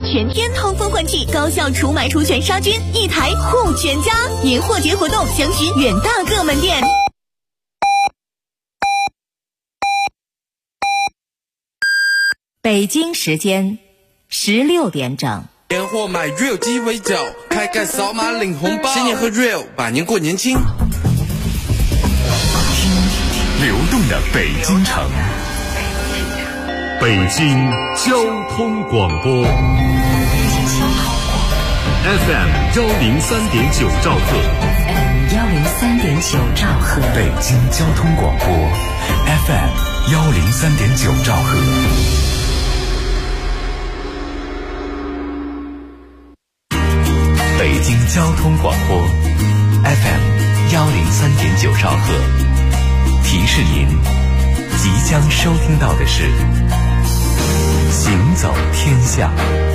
全天通风换气，高效除螨除醛杀菌，一台护全家。年货节活动，详询远大各门店。 北京时间16点整。 年货买 Real 鸡尾酒，开盖扫码领红包，新年喝 Real， 百年过年轻。 听流动的北京城，北京交通广播 FM 103.9兆赫 103.9兆赫， 北京交通广播 FM 103.9兆赫。北京交通广播 FM 103.9兆赫，提示您即将收听到的是行走天下。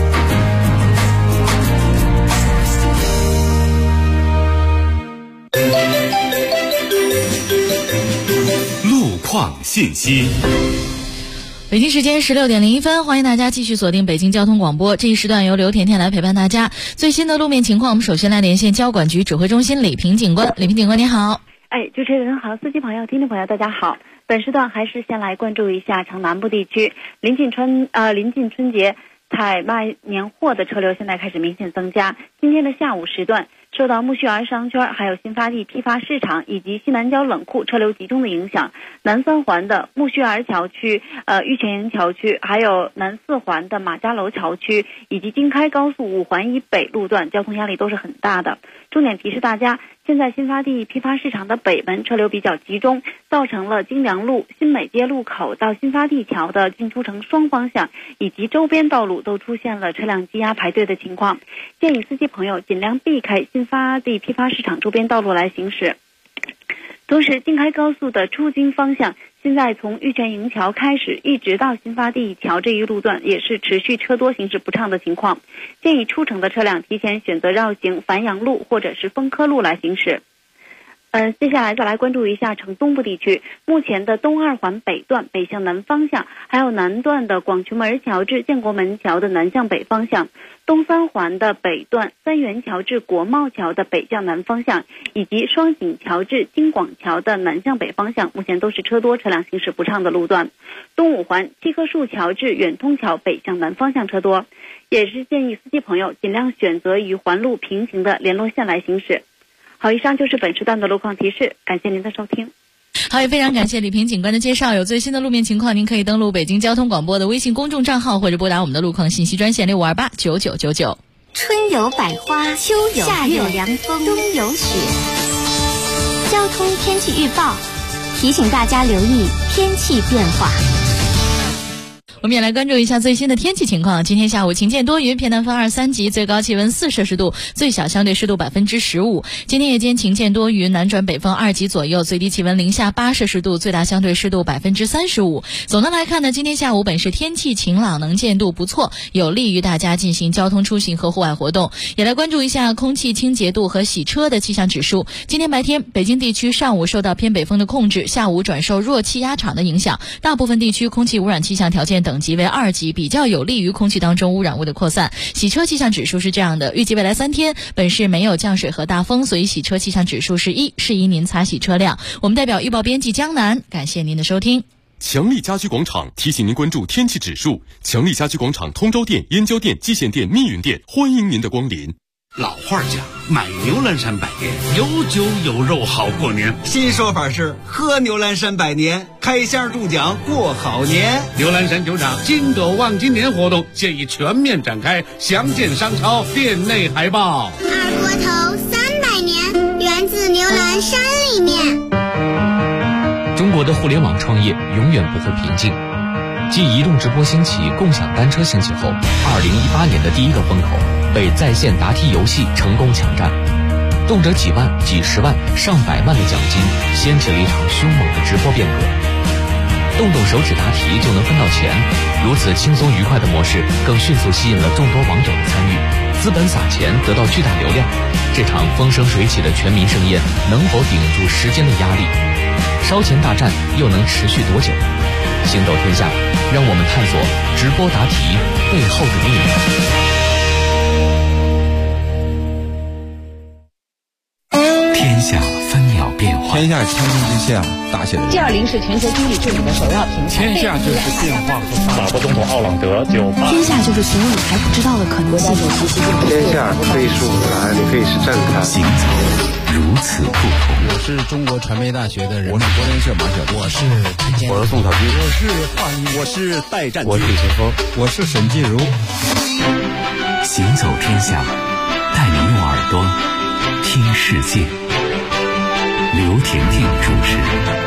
路况信息。 北京时间16点01分，欢迎大家继续锁定北京交通广播。这一时段由刘甜甜来陪伴大家。最新的路面情况，我们首先来连线交管局指挥中心李平警官。李平警官，你好。 主持人好，司机朋友、听众朋友，大家好。本时段还是先来关注一下城南部地区，临近春节采卖年货的车流现在开始明显增加。今天的下午时段，受到木樨园商圈、还有新发地批发市场以及西南郊冷库车流集中的影响，南三环的木樨园桥区、玉泉营桥区，还有南四环的马家楼桥区以及京开高速5环以北路段，交通压力都是很大的。重点提示大家，现在新发地批发市场的北门车流比较集中，造成了京良路、新美街路口到新发地桥的进出城双方向以及周边道路都出现了车辆积压排队的情况，建议司机朋友尽量避开新发地批发市场周边道路来行驶。同时，京开高速的出京方向，现在从玉泉营桥开始一直到新发地桥这一路段也是持续车多行驶不畅的情况，建议出城的车辆提前选择绕行繁阳路或者是丰科路来行驶。接下来再来关注一下城东部地区，目前的东二环北段北向南方向，还有南段的广渠门桥至建国门桥的南向北方向，东三环的北段三元桥至国贸桥的北向南方向，以及双井桥至京广桥的南向北方向，目前都是车多车辆行驶不畅的路段。东五环七棵树桥至远通桥北向南方向车多，也是建议司机朋友尽量选择与环路平行的联络线来行驶。好，以上就是本时段的路况提示，感谢您的收听。 好，也非常感谢李平警官的介绍。有最新的路面情况，您可以登录北京交通广播的微信公众账号，或者拨打我们的路况信息专线65289999。 春有百花，秋有夏有凉风，冬有雪。交通天气预报提醒大家留意天气变化。 我们也来关注一下最新的天气情况。今天下午晴间多云，偏南风2、3级，最高气温4摄氏度，最小相对湿度15%。今天夜间晴间多云，南转北风2级左右，最低气温零下8摄氏度，最大相对湿度35%。总的来看呢，今天下午本市天气晴朗，能见度不错，有利于大家进行交通出行和户外活动。也来关注一下空气清洁度和洗车的气象指数。今天白天，北京地区上午受到偏北风的控制，下午转受弱气压场的影响，大部分地区空气污染气象条件等级为2级，比较有利于空气当中污染物的扩散。洗车气象指数是这样的，预计未来3天本市没有降水和大风，所以洗车气象指数是1，适宜您擦洗车辆。我们代表预报编辑江南，感谢您的收听。 强力家居广场提醒您关注天气指数。强力家居广场通州店、燕郊店、蓟县店、密云店，欢迎您的光临。 老话讲，买牛栏山百年，有酒有肉好过年。 新说法是喝牛栏山百年，开箱中奖过好年。 牛栏山酒厂金斗望金年活动现已全面展开，详见商超店内海报。 二锅头300年，源自牛栏山里面。 中国的互联网创业永远不会平静。继移动直播兴起、共享单车兴起后，2018年的第一个风口被在线答题游戏成功抢占，动辄几万、几十万、上百万的奖金，掀起了一场凶猛的直播变革。动动手指答题就能分到钱，如此轻松愉快的模式，更迅速吸引了众多网友的参与，资本撒钱得到巨大流量。这场风生水起的全民盛宴，能否顶住时间的压力？烧钱大战又能持续多久？行走天下，让我们探索直播答题背后的秘密。 天下千军之下，打起来。 G20是全球经济治理的首要平台。 天下就是变化和法国总统奥朗德98。 天下就是所有你还不知道的可能性。 天下非是舞台，非是站台。 行走如此不同。 我是中国传媒大学的人，我是国联社马晓东， 我是宋小军， 我是华谊，我是戴占基， 我是李晨峰， 我是沈继如。 行走天下，带你用耳朵听世界。刘婷婷主持。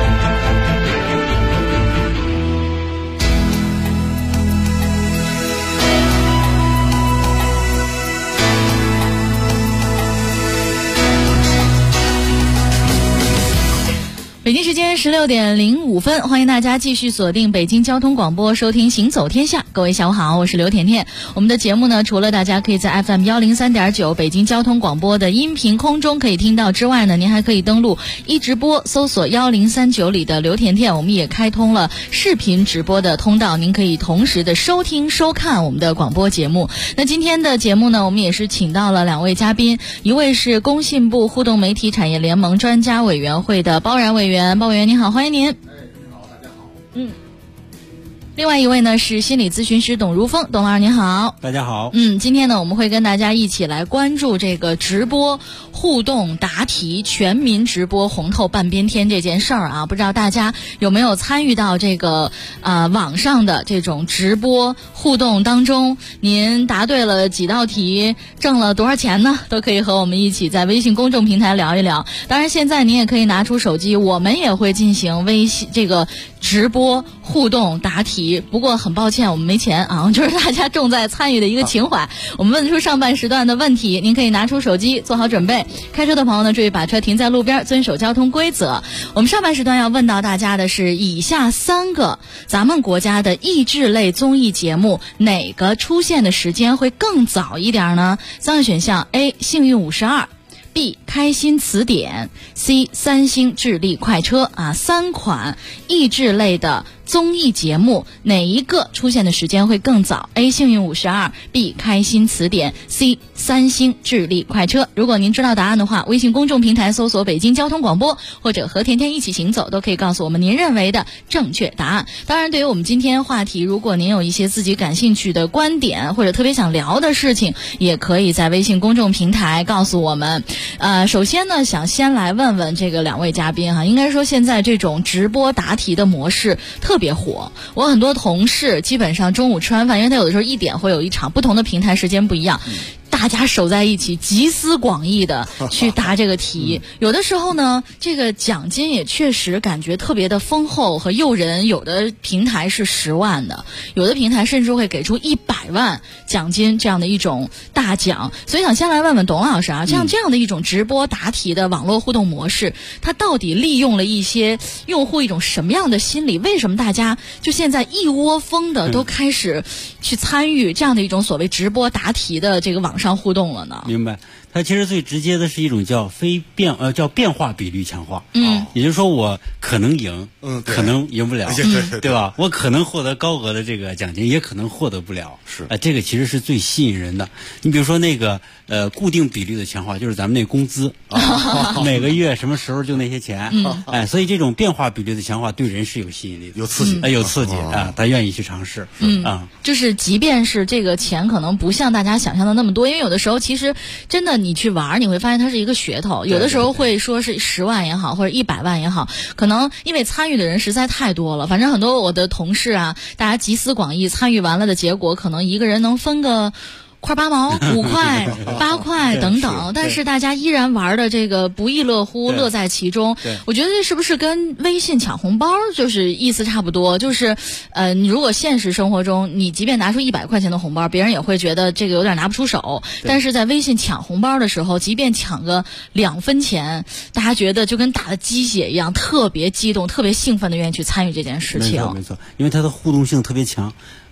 北京时间16点05分，欢迎大家继续锁定北京交通广播，收听行走天下。各位下午好，我是刘甜甜。我们的节目呢，除了大家可以在 FM 103.9北京交通广播的音频空中可以听到之外呢，您还可以登录一直播，搜索1039里的刘甜甜。我们也开通了视频直播的通道，您可以同时的收听收看我们的广播节目。那今天的节目呢，我们也是请到了2位嘉宾，一位是工信部互动媒体产业联盟专家委员会的包然委员。包委员您好，欢迎您。 你好，大家好。 另外一位呢是心理咨询师董如风，董老师您好。 大家好。 今天呢我们会跟大家一起来关注这个直播互动答题全民直播红透半边天这件事儿啊，不知道大家有没有参与到这个网上的这种直播互动当中？您答对了几道题，挣了多少钱呢？都可以和我们一起在微信公众平台聊一聊。当然现在您也可以拿出手机，我们也会进行微信这个直播互动答题。不过很抱歉我们没钱啊，就是大家重在参与的一个情怀。我们问出上半时段的问题，您可以拿出手机做好准备。开车的朋友呢，注意把车停在路边，遵守交通规则。我们上半时段要问到大家的是以下3个咱们国家的益智类综艺节目，哪个出现的时间会更早一点呢？3个选项 A 幸运52， B 开心词典， C 三星智力快车啊，3款益智类的综艺节目哪一个出现的时间会更早？ A 幸运52， B 开心词典， C 三星智力快车。如果您知道答案的话，微信公众平台搜索北京交通广播或者和甜甜一起行走，都可以告诉我们您认为的正确答案。当然对于我们今天话题，如果您有一些自己感兴趣的观点或者特别想聊的事情，也可以在微信公众平台告诉我们。首先呢，想先来问问这个2位嘉宾哈，应该说现在这种直播答题的模式特别火。我很多同事基本上中午吃完饭，因为他有的时候1点会有一场，不同的平台时间不一样，大家守在一起集思广益的去答这个题。有的时候呢，这个奖金也确实感觉特别的丰厚和诱人，有的平台是10万的，有的平台甚至会给出100万奖金这样的一种大奖。所以想先来问问董老师啊，像这样的一种直播答题的网络互动模式，它到底利用了一些用户一种什么样的心理？为什么大家就现在一窝蜂的都开始去参与这样的一种所谓直播答题的这个网上互动了呢？ 明白。它其实最直接的是一种叫变化比率强化。也就是说我可能赢，可能赢不了，对吧？我可能获得高额的这个奖金，也可能获得不了。是这个其实是最吸引人的。你比如说那个固定比率的强化，就是咱们那工资每个月什么时候就那些钱。所以这种变化比率的强化对人是有吸引力的， 有刺激， 有刺激啊，他愿意去尝试。 就是即便是这个钱可能不像大家想象的那么多，因为有的时候其实真的你去玩，你会发现它是一个噱头。有的时候会说是10万也好，或者100万也好，可能因为参与的人实在太多了。反正很多我的同事啊，大家集思广益参与完了的结果，可能一个人能分个块8毛、5块、8块等等，但是大家依然玩的这个不亦乐乎，乐在其中。我觉得这是不是跟微信抢红包就是意思差不多？就是你如果现实生活中你即便拿出100块钱的红包，别人也会觉得这个有点拿不出手，但是在微信抢红包的时候，即便抢个2分钱，大家觉得就跟打了鸡血一样，特别激动，特别兴奋的愿意去参与这件事情。 没错，因为它的互动性特别强。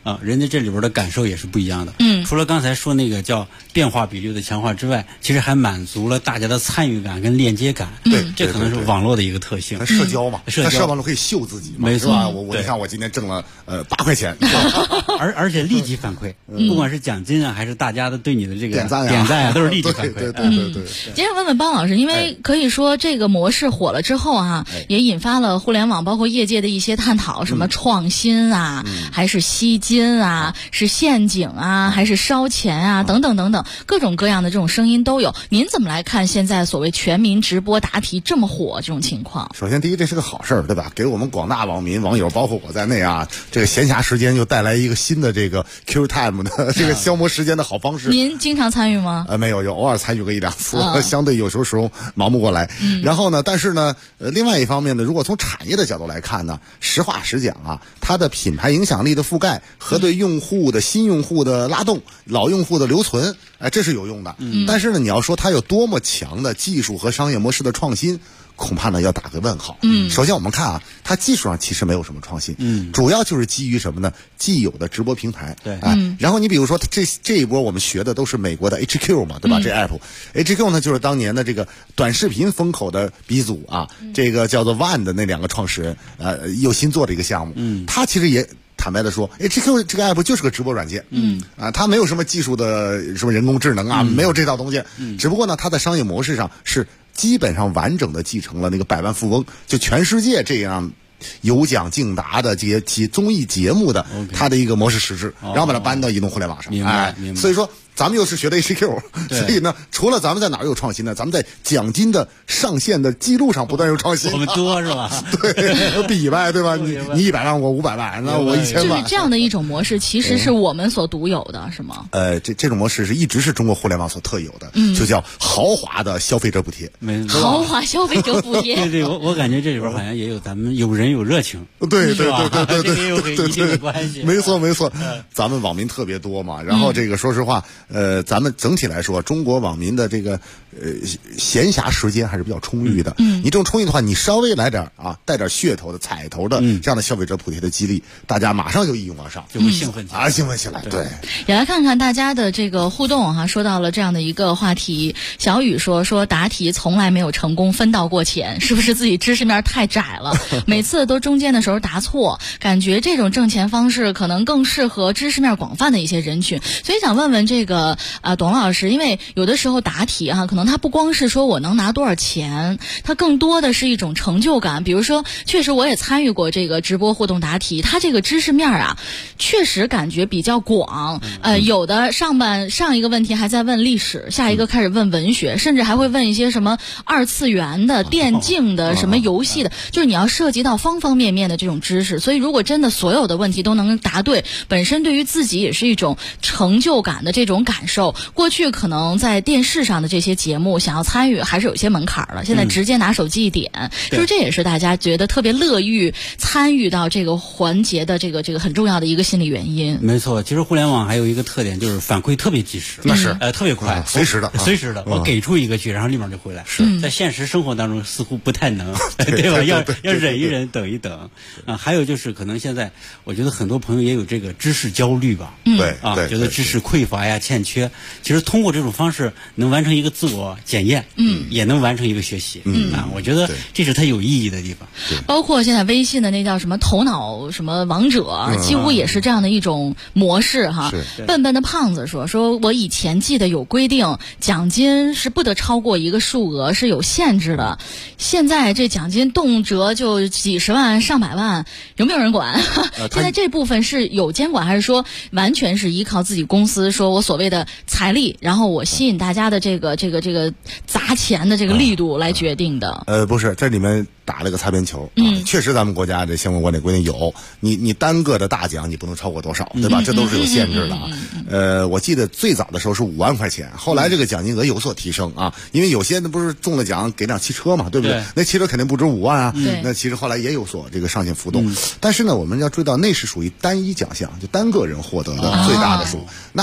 人家这里边的感受也是不一样的。除了刚才说那个叫变化比率的强化之外，其实还满足了大家的参与感跟链接感。 对， 这可能是网络的一个特性。 社交嘛， 社交网络可以秀自己嘛， 没错。 你看我今天挣了8块钱， 而且立即反馈，不管是奖金啊，还是大家的对你的这个点赞啊，都是立即反馈。 对。 今天问问包老师，因为可以说这个模式火了之后也引发了互联网包括业界的一些探讨，什么创新啊，还是吸金啊，是陷阱啊，还是烧钱啊，等等等等，各种各样的这种声音都有。您怎么来看现在所谓全民直播答题这么火这种情况？ 首先，第一，这是个好事儿，对吧？给我们广大网友，包括我在内这个闲暇时间又带来一个新的这个 Q time 的这个消磨时间的好方式。 您经常参与吗？ 没有，偶尔参与个1-2次，相对有时候忙不过来。然后呢，但是呢，另外一方面呢，如果从产业的角度来看呢，实话实讲它的品牌影响力的覆盖和对用户的新用户的拉动、老用户的留存，这是有用的。但是呢，你要说它有多么强的技术和商业模式的创新，恐怕呢要打个问号。首先我们看它技术上其实没有什么创新，主要就是基于什么呢？既有的直播平台。 对， 然后你比如说这一波我们学的都是美国的 HQ 嘛，对吧？这 app，HQ 呢就是当年的这个短视频风口的鼻祖这个叫做 Vine 的那2个创始人又新做的一个项目。他其实也坦白的说，HQ 这个 app 就是个直播软件。它没有什么技术的什么人工智能没有这套东西。只不过呢，它在商业模式上是基本上完整的继承了那个百万富翁，就全世界这样有奖竞答的这些综艺节目的它的一个模式实质，然后把它搬到移动互联网上。 明白。 所以说咱们又是学的 HQ， 所以呢，除了咱们在哪儿有创新呢？咱们在奖金的上限的记录上不断有创新。 我们多是吧？ 对，比呗，对吧？你100万，我500万，那我1000万。 就是这样的一种模式，其实是我们所独有的，是吗？ 这种模式一直是中国互联网所特有的，就叫豪华的消费者补贴。 豪华消费者补贴。 对，我感觉这里边好像也有咱们有人有热情。 对， 这个也有一定的关系。 没错，咱们网民特别多嘛，然后这个说实话。咱们整体来说，中国网民的这个闲暇时间还是比较充裕的。你这种充裕的话，你稍微来点带点噱头的、彩头的这样的消费者补贴的激励，大家马上就一拥而上， 就会兴奋起来。 兴奋起来。对， 也来看看大家的这个互动说到了这样的一个话题，小雨说答题从来没有成功分到过钱，是不是自己知识面太窄了？每次都中间的时候答错，感觉这种挣钱方式可能更适合知识面广泛的一些人群。所以想问问这个董老师，因为有的时候答题可能它不光是说我能拿多少钱，它更多的是一种成就感。比如说，确实我也参与过这个直播互动答题，它这个知识面确实感觉比较广。有的上一个问题还在问历史，下一个开始问文学，甚至还会问一些什么2次元的、电竞的、什么游戏的，就是你要涉及到方方面面的这种知识。所以如果真的所有的问题都能答对，本身对于自己也是一种成就感的这种感受。过去可能在电视上的这些节目想要参与还是有一些门槛了，现在直接拿手机一点，就是这也是大家觉得特别乐于参与到这个环节的这个很重要的一个心理原因。 没错，其实互联网还有一个特点就是反馈特别及时， 那是特别快， 随时的， 我给出一个去，然后立马就回来。在现实生活当中似乎不太能，对吧？要忍一忍，等一等还有就是可能现在我觉得很多朋友也有这个知识焦虑吧， 对， 觉得知识匮乏呀、欠缺。其实通过这种方式能完成一个自我检验，也能完成一个学习，我觉得这是它有意义的地方。 包括现在微信的那叫什么头脑什么王者，几乎也是这样的一种模式笨笨的胖子说我以前记得有规定，奖金是不得超过一个数额，是有限制的。现在这奖金动辄就几十万、上百万，有没有人管？现在这部分是有监管，还是说完全是依靠自己公司，说我所谓的财力，然后我吸引大家的这个砸钱的这个力度来决定的？ 不是，这里面打了个擦边球确实咱们国家这相关管理规定有，你单个的大奖你不能超过多少，对吧？这都是有限制的我记得最早的时候是5万块钱，后来这个奖金额有所提升因为有些不是中了奖给辆汽车嘛，对不对？那汽车肯定不止5万那其实后来也有所这个上限浮动但是呢，我们要注意到那是属于单一奖项，就单个人获得的最大的数那我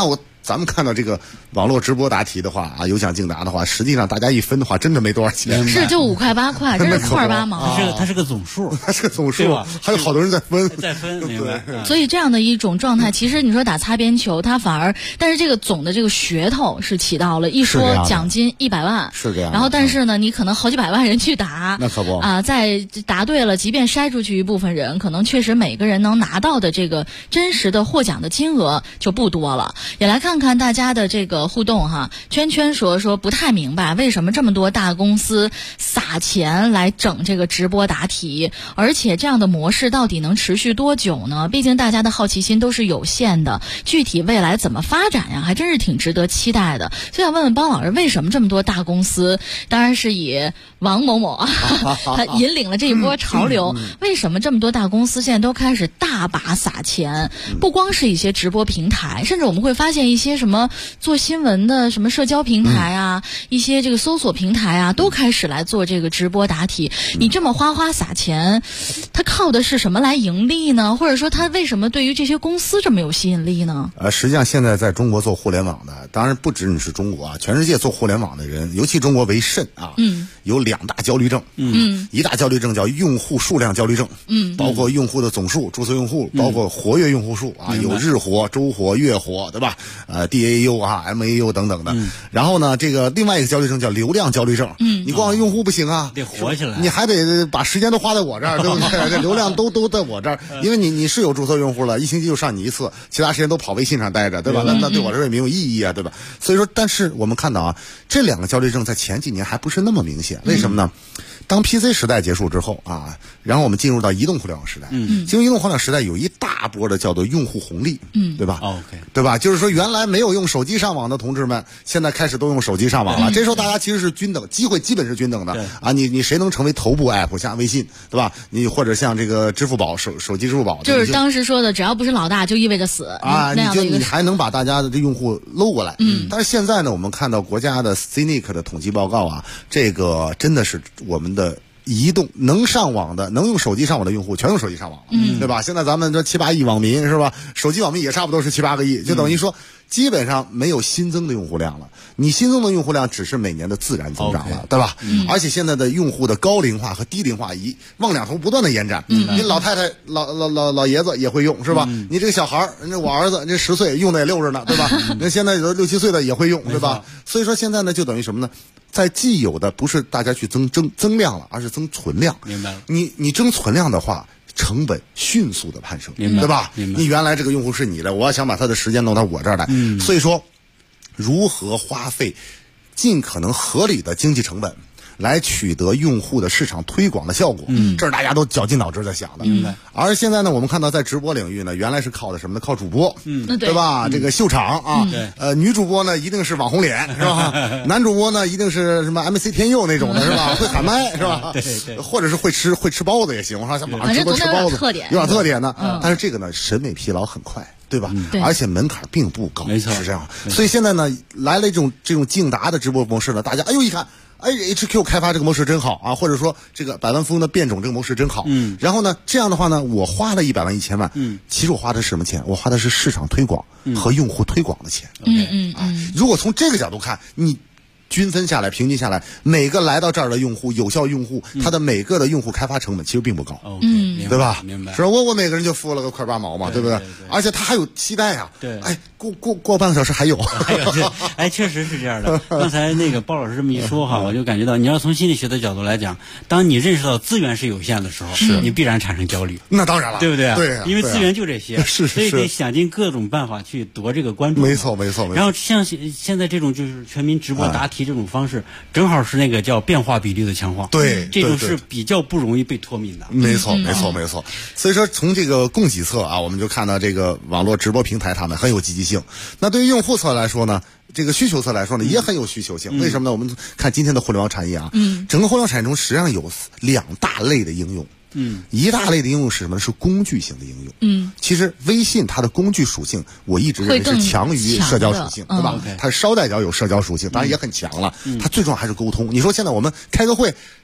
咱们看到这个网络直播答题的话啊，有奖竞答的话，实际上大家一分的话，真的没多少钱， 是就5块8块，这是块8毛。 它是个总数， 它是个总数，还有好多人在分， 明白。 所以这样的一种状态，其实你说打擦边球，它反而，但是这个总的这个噱头是起到了，一说奖金100万， 是这样。 然后但是呢，你可能好几百万人去打， 那可不啊，在答对了，即便筛出去一部分人，可能确实每个人能拿到的这个真实的获奖的金额就不多了。也来看看大家的这个互动哈。圈圈说不太明白为什么这么多大公司撒钱来整这个直播答题，而且这样的模式到底能持续多久呢？毕竟大家的好奇心都是有限的，具体未来怎么发展呀，还真是挺值得期待的。所以想问问邦老师，为什么这么多大公司，当然是以王某某啊，他引领了这一波潮流，为什么这么多大公司现在都开始大把撒钱？不光是一些直播平台，甚至我们会发现一些什么做新闻的什么社交平台啊，一些这个搜索平台啊，都开始来做这个直播答题。你这么花撒钱，它靠的是什么来盈利呢？或者说它为什么对于这些公司这么有吸引力呢？ 实际上现在在中国做互联网的，当然不止你是中国啊，全世界做互联网的人，尤其中国为甚啊，有2大焦虑症，一大焦虑症叫用户数量焦虑症，包括用户的总数、注册用户，包括活跃用户数啊，有日活、周活、月活，对吧？DAU 啊、MAU 等等的。然后呢，这个另外一个焦虑症叫流量焦虑症，你光用户不行啊， 得活起来， 你还得把时间都花在我这儿，对不对？这流量都在我这儿，因为你是有注册用户了，1星期就上你一次，其他时间都跑微信上待着，对吧？那对我这也没有意义啊，对吧？所以说，但是我们看到啊，这2个焦虑症在前几年还不是那么明显，为什么呢？当 PC 时代结束之后啊，然后我们进入到移动互联网时代，进入移动互联网时代有一大波的叫做用户红利，对吧 ？OK， 对吧？就是说原来没有用手机上网的同志们，现在开始都用手机上网了。这时候大家其实是均等，机会基本是均等的啊。你谁能成为头部 app， 像微信，对吧？你或者像这个支付宝手机支付宝， 就是当时说的，只要不是老大就意味着死啊。 你还能把大家的这用户搂过来。但是现在呢，我们看到国家的 CNIC 的统计报告啊，这个真的是我们的移动能上网的、能用手机上网的用户全用手机上网了，对吧？现在咱们这7、8亿网民是吧？手机网民也差不多是7、8个亿，就等于说基本上没有新增的用户量了。你新增的用户量只是每年的自然增长了，对吧？而且现在的用户的高龄化和低龄化往两头不断的延展。你老太太、老爷子也会用是吧？你这个小孩儿，我儿子这10岁用的也溜着呢，对吧？那现在有6、7岁的也会用，对吧？所以说现在呢，就等于什么呢？在既有的不是大家去增量了，而是增存量。 明白了。 你增存量的话，成本迅速的攀升，对吧？你原来这个用户是你的，我要想把他的时间弄到我这儿来，所以说如何花费尽可能合理的经济成本来取得用户的市场推广的效果，这是大家都绞尽脑汁在想的。而现在呢，我们看到在直播领域呢，原来是靠的什么呢？靠主播，对吧？这个秀场啊，女主播呢一定是网红脸，是吧？男主播呢一定是什么 MC 天佑那种的，是吧？会喊麦，是吧？对，或者是会吃包子也行，像马上直播吃包子，有点特点呢。但是这个呢，审美疲劳很快。对吧？而且门槛并不高， 没错， 是这样。所以现在呢，来了这种竞答的直播模式呢，大家一看，HQ 开发这个模式真好啊，或者说这个百万富翁的变种这个模式真好。然后呢，这样的话呢，我花了100万、1000万，其实我花的是什么钱？我花的是市场推广和用户推广的钱。如果从这个角度看，你均分下来、平均下来，每个来到这儿的用户、有效用户，他的每个的用户开发成本其实并不高，对吧？ 明白。 是吧？我每个人就付了个块8毛嘛，对不对？而且他还有期待啊。 对。 过半个小时还有。 确实是这样的。刚才那个包老师这么一说哈，我就感觉到，你要从心理学的角度来讲，当你认识到资源是有限的时候，你必然产生焦虑。 那当然了， 对不对？ 对。 因为资源就这些， 是。 所以得想尽各种办法去夺这个关注。 没错。 然后像现在这种就是全民直播答题这种方式，正好是那个叫变化比率的强化。 对， 这种是比较不容易被脱敏的。 没错。所以说，从这个供给侧啊，我们就看到这个网络直播平台他们很有积极性。那对于用户侧来说呢，这个需求侧来说呢，也很有需求性。为什么呢？我们看今天的互联网产业啊，整个互联网产业中实际上有2大类的应用。一大类的应用是什么呢？是工具型的应用。其实微信它的工具属性，我一直认为是强于社交属性，对吧？它是捎带脚有社交属性，当然也很强了。它最重要还是沟通。你说现在我们开个会，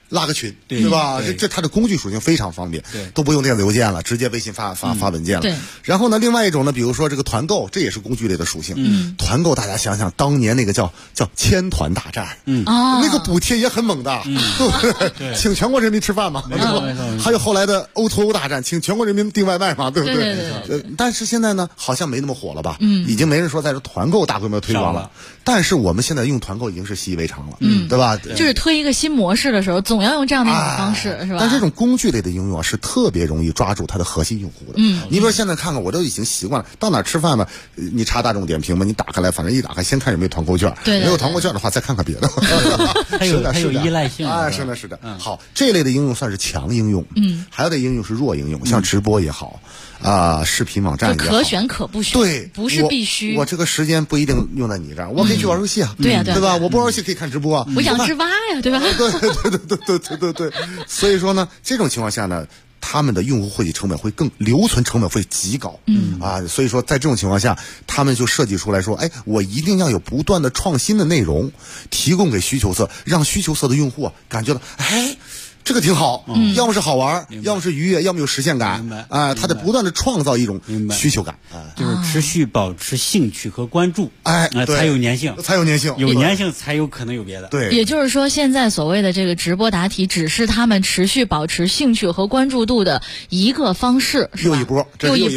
拉个群，对吧？这它的工具属性非常方便，都不用电子邮件了，直接微信发文件了。对。然后呢，另外一种呢，比如说这个团购，这也是工具类的属性。团购大家想想，当年那个叫千团大战，那个补贴也很猛的，对不对？请全国人民吃饭嘛，还有后来的O2O大战，请全国人民订外卖嘛，对不对？对。但是现在呢，好像没那么火了吧？已经没人说在这团购大规模推广了。但是我们现在用团购已经是习以为常了，对吧？ 就是推一个新模式的时候，总要用这样的一种方式，是吧？ 但这种工具类的应用是特别容易抓住它的核心用户的。你比如说现在看看，我都已经习惯了，到哪吃饭吧，你查大众点评嘛，你打开来，反正一打开先看有没有团购券，没有团购券的话再看看别的。 它有依赖性啊，是的。好，这类的应用算是强应用，还有的应用是弱应用，像直播也好。视频网站也好， 可选可不选，对，不是必须。 我这个时间不一定用在你这儿，我可以去玩游戏啊，对吧？我不玩游戏可以看直播啊， 我想吃蛙呀，对吧？ 对。所以说呢，这种情况下呢，他们的用户获取成本会更，留存成本会极高，所以说在这种情况下，他们就设计出来说，我一定要有不断的创新的内容提供给需求侧，让需求侧的用户感觉到，这个挺好，要么是好玩，要么是愉悦，要么有实现感，它得不断的创造一种需求感， 就是持续保持兴趣和关注，才有粘性，有粘性才有可能有别的。 对， 也就是说，现在所谓的这个直播答题，只是他们持续保持兴趣和关注度的一个方式，是吧？ 又一波。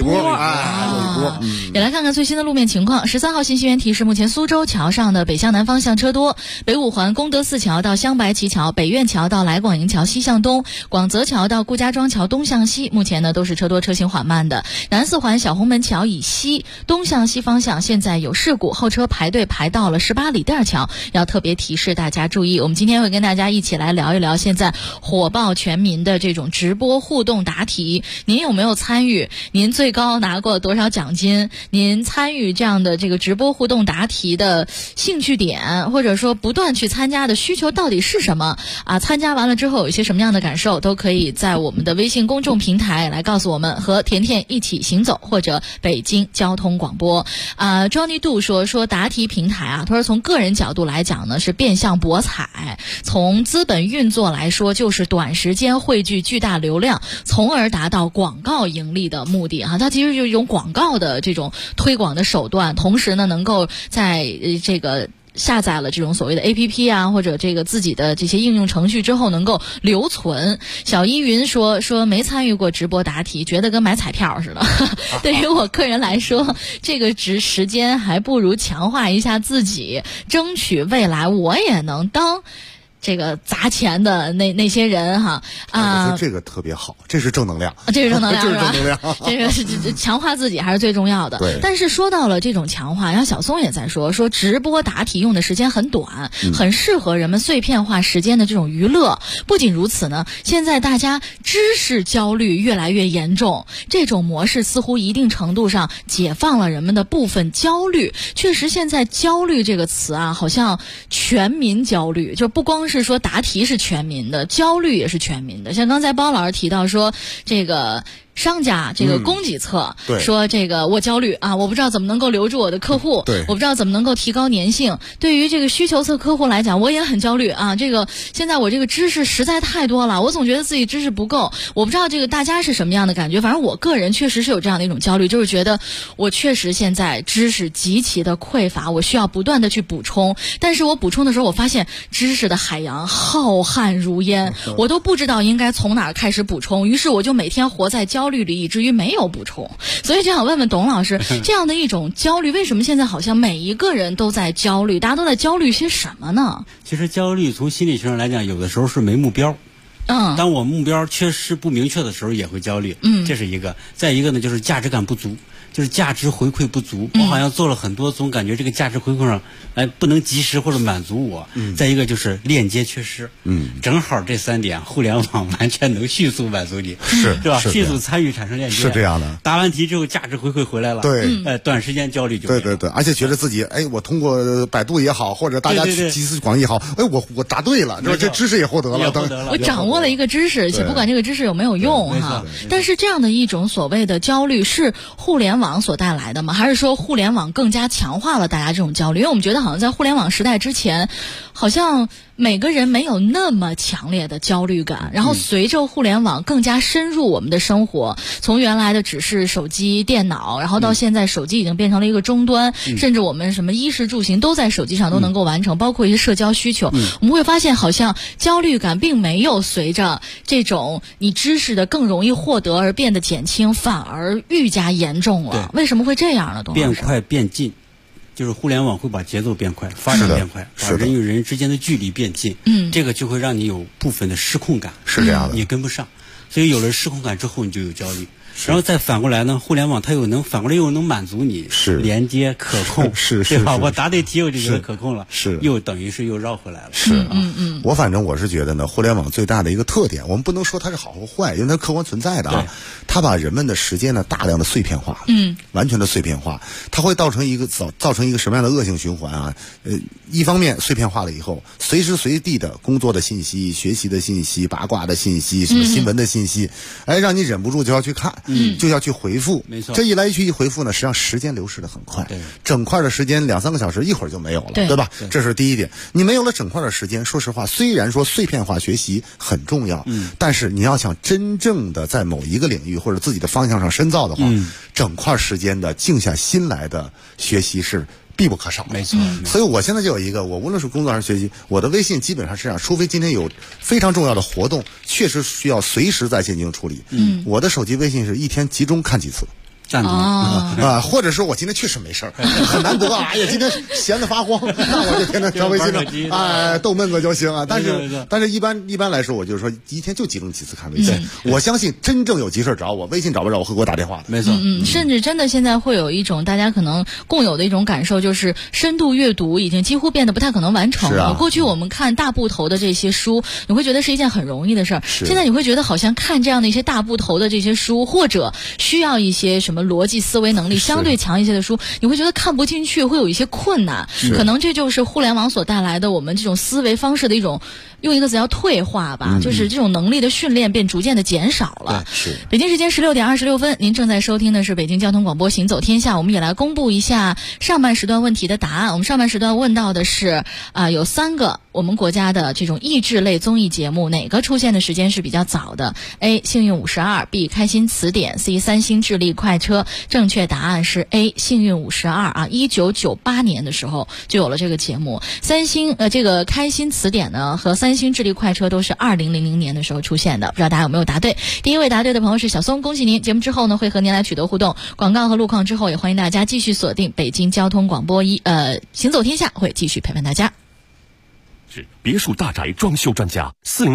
也来看看最新的路面情况。13号信息源提示，目前苏州桥上的北向南方向车多，北五环功德寺桥到镶白旗桥，北苑桥到来广营桥西向东，广泽桥到顾家庄桥东向西，目前呢都是车多车行缓慢的。南四环小红门桥以西东向西方向现在有事故，后车排队排到了18里店桥，要特别提示大家注意。我们今天会跟大家一起来聊一聊现在火爆全民的这种直播互动答题，您有没有参与？您最高拿过多少奖金？您参与这样的这个直播互动答题的兴趣点，或者说不断去参加的需求到底是什么啊？参加完了之后有一些什么样的感受，都可以在我们的微信公众平台来告诉我们，和甜甜一起行走，或者北京交通广播。Johnny Do 说答题平台啊，他说从个人角度来讲呢，是变相博彩；从资本运作来说，就是短时间汇聚巨大流量，从而达到广告盈利的目的啊。它其实就是一种广告的这种推广的手段，同时呢，能够在这个下载了这种所谓的 APP 啊，或者这个自己的这些应用程序之后能够留存。小依云说没参与过直播答题，觉得跟买彩票似的。对于我个人来说，这个时间还不如强化一下自己，争取未来我也能当这个砸钱的那些人哈我觉得这个特别好，这是正能量， 这是正能量， 这是正能量， 这个是强化自己还是最重要的。 对。 但是说到了这种强化，然后小松也在说直播答题用的时间很短，很适合人们碎片化时间的这种娱乐。不仅如此呢，现在大家知识焦虑越来越严重，这种模式似乎一定程度上解放了人们的部分焦虑。确实，现在焦虑这个词啊，好像全民焦虑，就不光是说答题是全民的，焦虑也是全民的。像刚才包老师提到说，这个商家这个供给侧说这个我焦虑啊，我不知道怎么能够留住我的客户，我不知道怎么能够提高粘性。对于这个需求侧客户来讲，我也很焦虑啊，这个现在我这个知识实在太多了，我总觉得自己知识不够。我不知道这个大家是什么样的感觉，反正我个人确实是有这样的一种焦虑，就是觉得我确实现在知识极其的匮乏，我需要不断的去补充。但是我补充的时候，我发现知识的海洋浩瀚如烟，我都不知道应该从哪儿开始补充，于是我就每天活在焦虑里，以至于没有补充。所以就想问问董老师，这样的一种焦虑，为什么现在好像每一个人都在焦虑？大家都在焦虑些什么呢？ 其实焦虑从心理学上来讲，有的时候是没目标。当我目标缺失不明确的时候也会焦虑，这是一个。再一个呢，就是价值感不足，就是价值回馈不足，我好像做了很多，总感觉这个价值回馈上不能及时或者满足我。再一个就是链接缺失，正好这3点互联网完全能迅速满足你，是吧？迅速参与产生链接， 是这样的。 答完题之后价值回馈回来了，对，短时间焦虑就对，而且觉得自己我通过百度也好，或者大家集思广益也好，我答对了，这知识也获得了， 我掌握了一个知识，且不管这个知识有没有用哈。但是这样的一种所谓的焦虑是互联网所带来的吗？还是说互联网更加强化了大家这种焦虑？因为我们觉得好像在互联网时代之前，好像每个人没有那么强烈的焦虑感，然后随着互联网更加深入我们的生活，从原来的只是手机、电脑，然后到现在手机已经变成了一个终端，甚至我们什么衣食住行都在手机上都能够完成，包括一些社交需求。我们会发现好像焦虑感并没有随着这种你知识的更容易获得而变得减轻，反而愈加严重了。为什么会这样呢？ 变快变近，就是互联网会把节奏变快，发展变快，把人与人之间的距离变近。这个就会让你有部分的失控感， 是这样的， 你跟不上，所以有了失控感之后，你就有焦虑。然后再反过来呢，互联网它反过来又能满足你连接可控，对吧？我答对题我就觉得可控了，又等于是又绕回来了。 我反正我是觉得呢，互联网最大的一个特点，我们不能说它是好或坏，因为它客观存在的啊。它把人们的时间呢大量的碎片化，完全的碎片化，它会造成一个什么样的恶性循环啊？一方面碎片化了以后，随时随地的工作的信息、学习的信息、八卦的信息、什么新闻的信息，让你忍不住就要去看。就要去回复， 没错。 这一来一去一回复呢，实际上时间流逝的很快，整块的时间2-3个小时一会儿就没有了，对吧？这是第一点。你没有了整块的时间，说实话，虽然说碎片化学习很重要，但是你要想真正的在某一个领域或者自己的方向上深造的话，整块时间的静下心来的学习是必不可少的， 没错。 所以我现在就有一个，我无论是工作还是学习，我的微信基本上是这样，除非今天有非常重要的活动，确实需要随时在线进行处理。我的手机微信是一天集中看几次。 赞同或者说我今天确实没事儿，很难得啊！今天闲得发慌，那我就天天上微信了，逗闷子就行啊。但是一般来说，我就是说一天就集中几次看微信。我相信真正有急事找我，微信找不着我会给我打电话的。 没错， 甚至真的现在会有一种大家可能共有的一种感受，就是深度阅读已经几乎变得不太可能完成了。过去我们看大部头的这些书，你会觉得是一件很容易的事儿，现在你会觉得好像看这样的一些大部头的这些书，或者需要一些什么逻辑思维能力相对强一些的书，你会觉得看不进去，会有一些困难。可能这就是互联网所带来的我们这种思维方式的一种，用一个词叫退化吧，就是这种能力的训练便逐渐的减少了。北京时间16点26分，您正在收听的是北京交通广播行走天下。我们也来公布一下上半时段问题的答案。我们上半时段问到的是有3个我们国家的这种益智类综艺节目，哪个出现的时间是比较早的？ A 幸运52， B 开心词典， C 三星智力快车。正确答案是 A 幸运52 1998年的时候就有了这个节目。这个开心词典呢和三星智力快车都是2000年的时候出现的，不知道大家有没有答对？第一位答对的朋友是小松，恭喜您！节目之后呢会和您来取得互动，广告和路况之后也欢迎大家继续锁定北京交通广播行走天下，会继续陪伴大家。 别墅大宅装修专家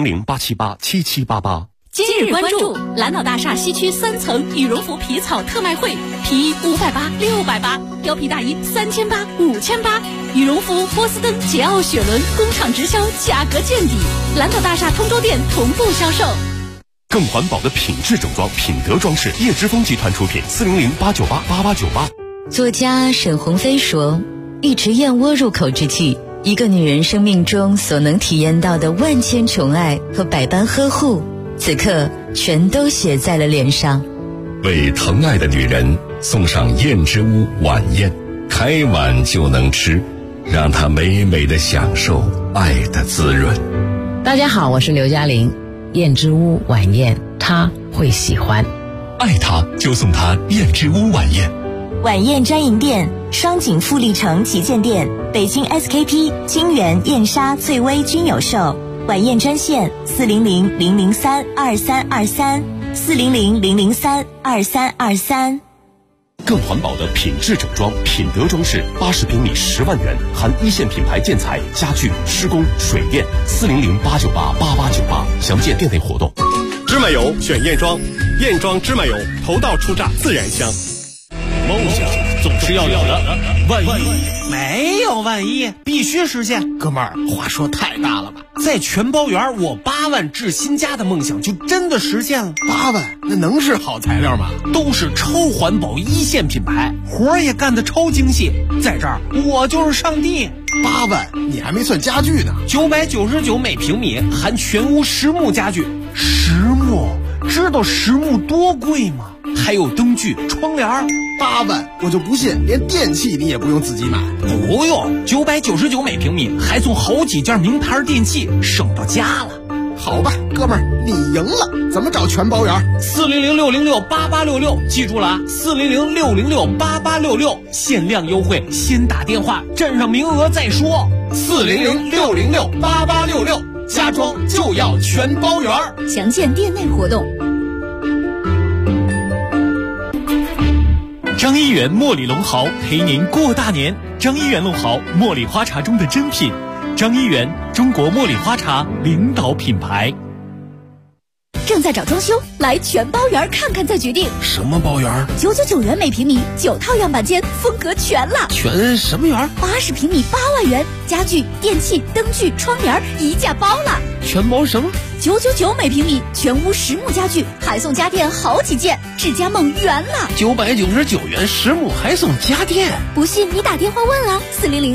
400-878-7788。 今日关注蓝岛大厦西区3层羽绒服皮草特卖会，皮衣580、680，貂皮大衣3800、5800，羽绒服波司登、捷奥雪伦工厂直销，价格见底。蓝岛大厦通州店同步销售。 更环保的品质整装，品德装饰，叶之峰集团出品，400-898-8898。 作家沈鸿飞说，一池燕窝入口之际，一个女人生命中所能体验到的万千宠爱和百般呵护，此刻全都写在了脸上。 为疼爱的女人送上燕之屋晚宴，开碗就能吃，让她美美的享受爱的滋润。 大家好，我是刘嘉玲。燕之屋晚宴，她会喜欢。 爱她就送她燕之屋晚宴。 晚宴专营店：双井富力城旗舰店、北京 SKP、金源、燕莎、翠微均有售。晚宴专线400-003-2323 400-003-2323。 更环保的品质整装，品德装饰，80平米10万元，含一线品牌建材、家具、施工、水电。400-898-8898，详见店内活动。 芝麻油选燕庄，燕庄芝麻油，头道出榨，自然香。 梦想总是要有的，万一没有万一，必须实现。哥们儿，话说太大了吧？在全包园，我8万置新家的梦想就真的实现了。 8万，那能是好材料吗？ 都是超环保一线品牌，活儿也干得超精细。在这儿，我就是上帝。 8万，你还没算家具呢。 999每平米，含全屋实木家具。实木，知道实木多贵吗？还有灯具、窗帘。 8万，我就不信连电器你也不用自己买。 不用，999每平米，还送好几件名牌电器，省到家了。 好吧，哥们儿，你赢了。怎么找全包圆 ？400-606-8866，记住了啊，400-606-8866，限量优惠，先打电话，占上名额再说。400-606-8866，家装就要全包圆。 详见店内活动。 张一元茉莉龙毫陪您过大年。张一元龙毫，茉莉花茶中的珍品。张一元，中国茉莉花茶领导品牌。 正在找装修，来全包圆看看再决定。 什么包圆 ？999元每平米，9套样板间，风格全了。 全什么圆 ？80平米8万元，家具、电器、灯具、窗帘一价包了。 全包什么 ？999每平米，全屋实木家具，还送家电好几件，智家梦圆了。 999元实木还送家电， 不信你打电话问啊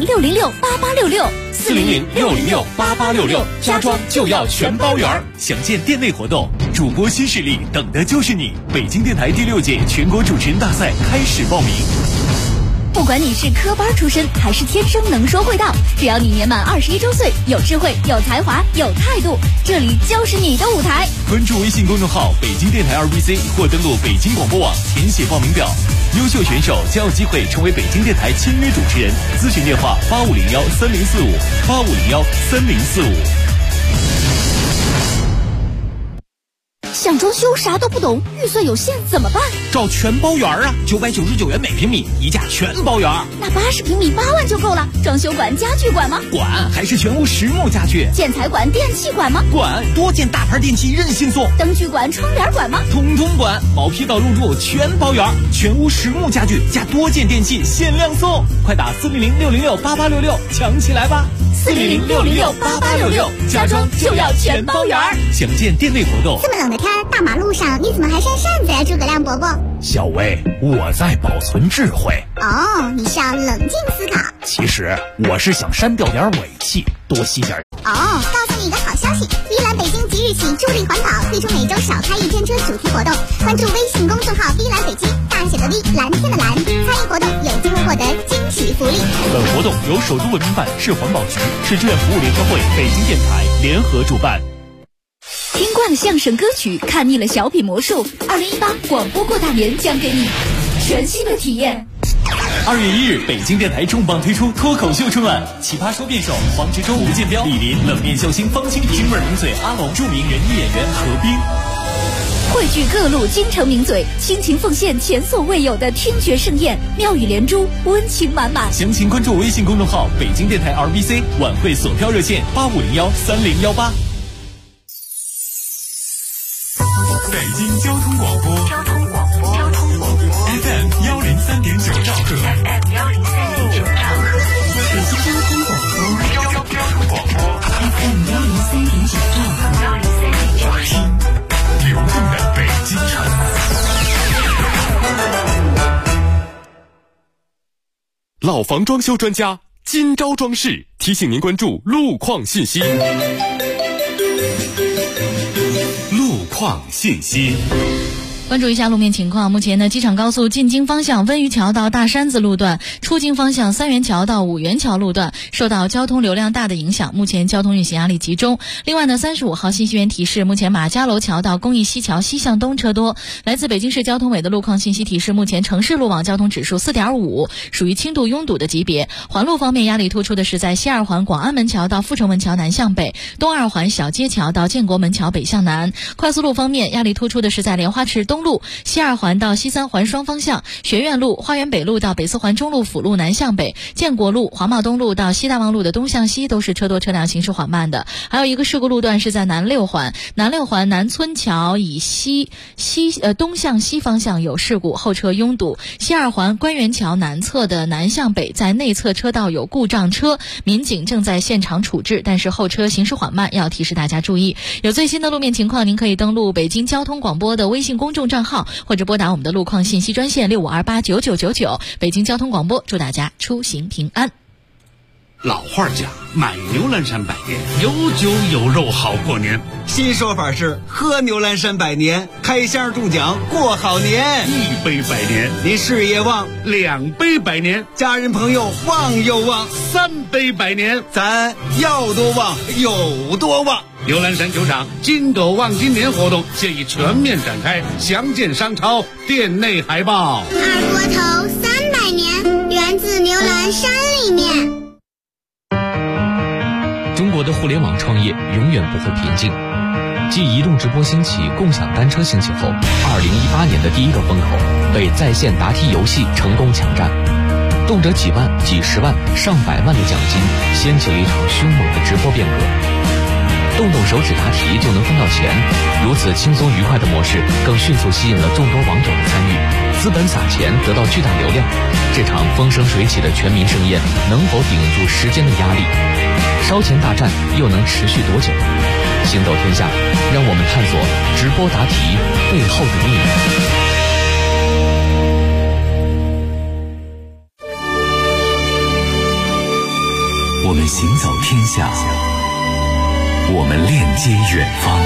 ，400-606-8866，400-606-8866，家装就要全包圆。详见店内活动。主播新势力，等的就是你！北京电台第6届全国主持人大赛开始报名。 不管你是科班出身还是天生能说会道，只要你年满21周岁，有智慧、有才华、有态度，这里就是你的舞台。 关注微信公众号北京电台2BC 或登录北京广播网填写报名表，优秀选手将有机会成为北京电台签约主持人。咨询电话8501-3045，8501-3045。 想装修啥都不懂，预算有限怎么办？ 找全包圆啊，999元每平米，一价全包圆。 那80平米8万就够了。装修管、家具管吗？ 管，还是全屋实木家具。 建材管、电器管吗？ 管，多件大牌电器任性送。 灯具管、窗帘管吗？ 统统管，毛坯到入住全包圆，全屋实木家具加多件电器限量送。快打400-606-8866，抢起来吧 ！400-606-8866，家装就要全包圆。 详见店内活动。 这么冷的天，大马路上你怎么还扇扇子呀，诸葛亮伯伯？ 小薇，我在保存智慧。 哦，你是要冷静思考。 其实我是想删掉点尾气，多吸点。 告诉你一个好消息，碧蓝北京即日起助力环保，推出每周少开1天车主题活动。关注微信公众号碧蓝北京，大写的 V， 蓝天的蓝，参与活动有机会获得惊喜福利。 本活动由首都文明办、市环保局、市志愿服务联合会、北京电台联合主办。 听惯了相声歌曲，看腻了小品魔术，2018广播过大年将给你全新的体验。 2月1日，北京电台重磅推出脱口秀春晚，奇葩说辩手黄执中、吴建彪、李林，冷面笑星方清平，京味名嘴阿龙，著名人艺演员何冰， 汇聚各路京城名嘴，倾情奉献前所未有的听觉盛宴，妙语连珠，温情满满。 详情关注微信公众号北京电台 RBC， 晚会索票热线8501-3018。北京交通广播FM 103.9兆赫， 北京交通广播 FM 103.9兆赫， 听流动的北京城。 老房装修专家今朝装饰提醒您关注路况信息。 路况信息。 关注一下路面情况。目前呢，机场高速进京方向温榆桥到大山子路段，出京方向三元桥到五元桥路段受到交通流量大的影响，目前交通运行压力集中。另外呢，35号信息源提示，目前马家楼桥到公益西桥西向东车多。来自北京市交通委的路况信息提示，目前城市路网交通指数 4.5， 属于轻度拥堵的级别。环路方面，压力突出的是在西二环广安门桥到阜成门桥南向北，东二环小街桥到建国门桥北向南。快速路方面，压力突出的是在莲花池东路西二环到西三环双方向，学院路、花园北路到北四环中路辅路南向北，建国路、华贸东路到西大望路的东向西都是车多车辆行驶缓慢的。还有一个事故路段是在南六环南村桥以东向西方向有事故，后车拥堵。西二环官园桥南侧的南向北在内侧车道有故障车，民警正在现场处置，但是后车行驶缓慢，要提示大家注意。有最新的路面情况，您可以登录北京交通广播的微信公众账号，或者拨打我们的路况信息专线65289999。北京交通广播祝大家出行平安。 老话讲，买牛栏山百年，有酒有肉好过年。 新说法是喝牛栏山百年，开箱中奖过好年。 一杯百年， 您事业旺； 两杯百年， 家人朋友旺又旺； 三杯百年， 咱要多旺有多旺。 牛栏山酒厂金斗旺今年活动现已全面展开，详见商超店内海报。 二锅头300年，源自牛栏山里面。 中国的互联网创业永远不会平静。继移动直播兴起、共享单车兴起后，2018年的第一个风口被在线答题游戏成功抢占，动辄几万、几十万、上百万的奖金，掀起了一场凶猛的直播变革。动动手指答题就能分到钱，如此轻松愉快的模式更迅速吸引了众多网友的参与，资本撒钱得到巨大流量。这场风生水起的全民盛宴能否顶住时间的压力？烧钱大战又能持续多久？行走天下，让我们探索直播答题背后的秘密。我们行走天下，我们链接远方。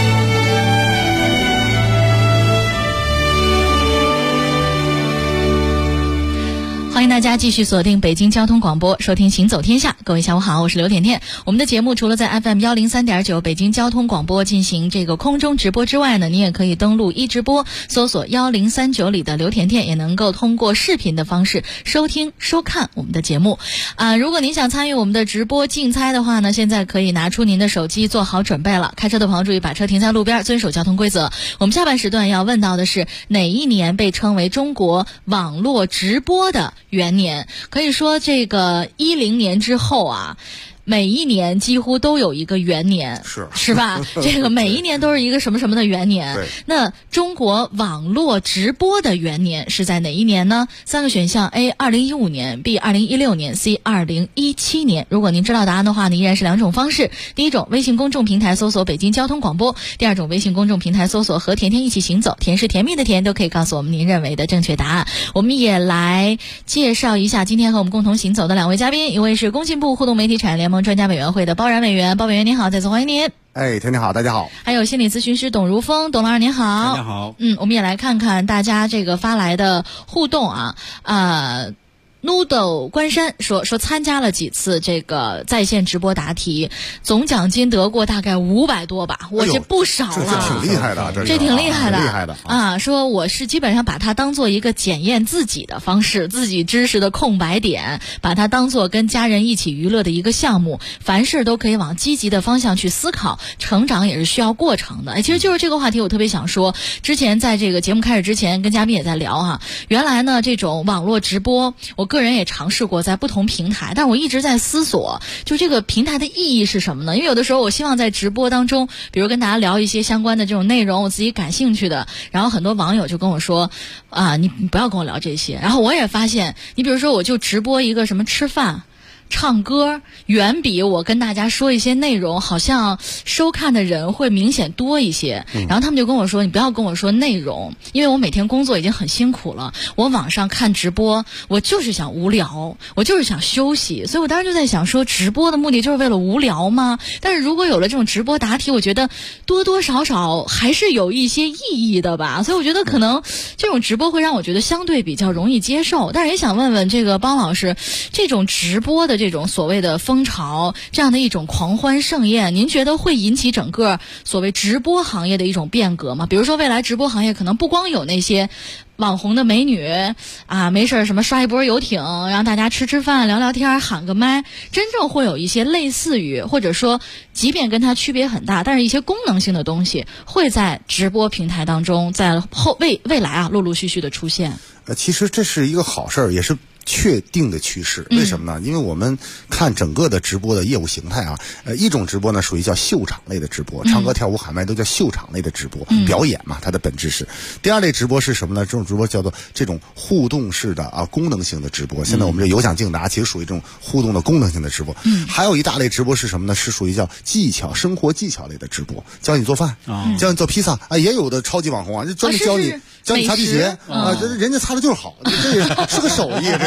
欢迎大家继续锁定北京交通广播，收听行走天下。各位下午好，我是刘甜甜。我们的节目除了在 FM 103.9北京交通广播进行这个空中直播之外呢，你也可以登录一直播，搜索1039里的刘甜甜，也能够通过视频的方式收听收看我们的节目。如果您想参与我们的直播竞猜的话呢，现在可以拿出您的手机做好准备了。开车的朋友注意把车停在路边，遵守交通规则。我们下半时段要问到的是哪一年被称为中国网络直播的元年？可以说这个10年之后啊，每一年几乎都有一个元年，是吧？这个每一年都是一个什么什么的元年。那中国网络直播的元年是在哪一年呢？3个选项 A 2015年 B 2016年 C 2017年。如果您知道答案的话呢，依然是2种方式。第一种，微信公众平台搜索北京交通广播；第二种，微信公众平台搜索和甜甜一起行走，甜是甜蜜的甜，都可以告诉我们您认为的正确答案。我们也来介绍一下今天和我们共同行走的2位嘉宾，一位是工信部互动媒体产业联盟专家委员会的包然委员，包委员您好，再次欢迎您。 甜甜好，大家好。 还有心理咨询师董如风，董老师您好。 大家好。 我们也来看看大家这个发来的互动啊。Noodle 关山说参加了几次这个在线直播答题，总奖金得过大概500多吧，我这不少了， 这挺厉害的， 这挺厉害的， 厉害的啊！说我是基本上把它当做一个检验自己的方式，自己知识的空白点，把它当做跟家人一起娱乐的一个项目，凡事都可以往积极的方向去思考，成长也是需要过程的。其实就是这个话题我特别想说，之前在这个节目开始之前跟嘉宾也在聊原来呢这种网络直播，我个人也尝试过在不同平台，但我一直在思索，就这个平台的意义是什么呢？因为有的时候我希望在直播当中，比如跟大家聊一些相关的这种内容，我自己感兴趣的，然后很多网友就跟我说你不要跟我聊这些。然后我也发现，你比如说我就直播一个什么吃饭唱歌，远比我跟大家说一些内容好像收看的人会明显多一些。然后他们就跟我说，你不要跟我说内容，因为我每天工作已经很辛苦了，我网上看直播我就是想无聊，我就是想休息。所以我当时就在想说，直播的目的就是为了无聊吗？但是如果有了这种直播答题，我觉得多多少少还是有一些意义的吧。所以我觉得可能这种直播会让我觉得相对比较容易接受。但是也想问问这个包老师，这种直播的这种所谓的风潮，这样的一种狂欢盛宴，您觉得会引起整个所谓直播行业的一种变革吗？比如说未来直播行业可能不光有那些网红的美女没事什么刷一波游艇，让大家吃饭聊聊天喊个麦，真正会有一些类似于，或者说即便跟它区别很大，但是一些功能性的东西会在直播平台当中在未来陆陆续续的出现。 其实这是一个好事儿，也是确定的趋势。为什么呢？因为我们看整个的直播的业务形态一种直播呢属于叫秀场类的直播，唱歌跳舞喊麦都叫秀场类的直播，表演嘛，它的本质是。第二类直播是什么呢？这种直播叫做这种互动式的功能性的直播。现在我们这有奖竞答其实属于这种互动的功能性的直播。还有一大类直播是什么呢？是属于叫技巧生活技巧类的直播，教你做饭，教你做披萨也有的超级网红就专门教你擦皮鞋人家擦的就是好，这是个手艺这种。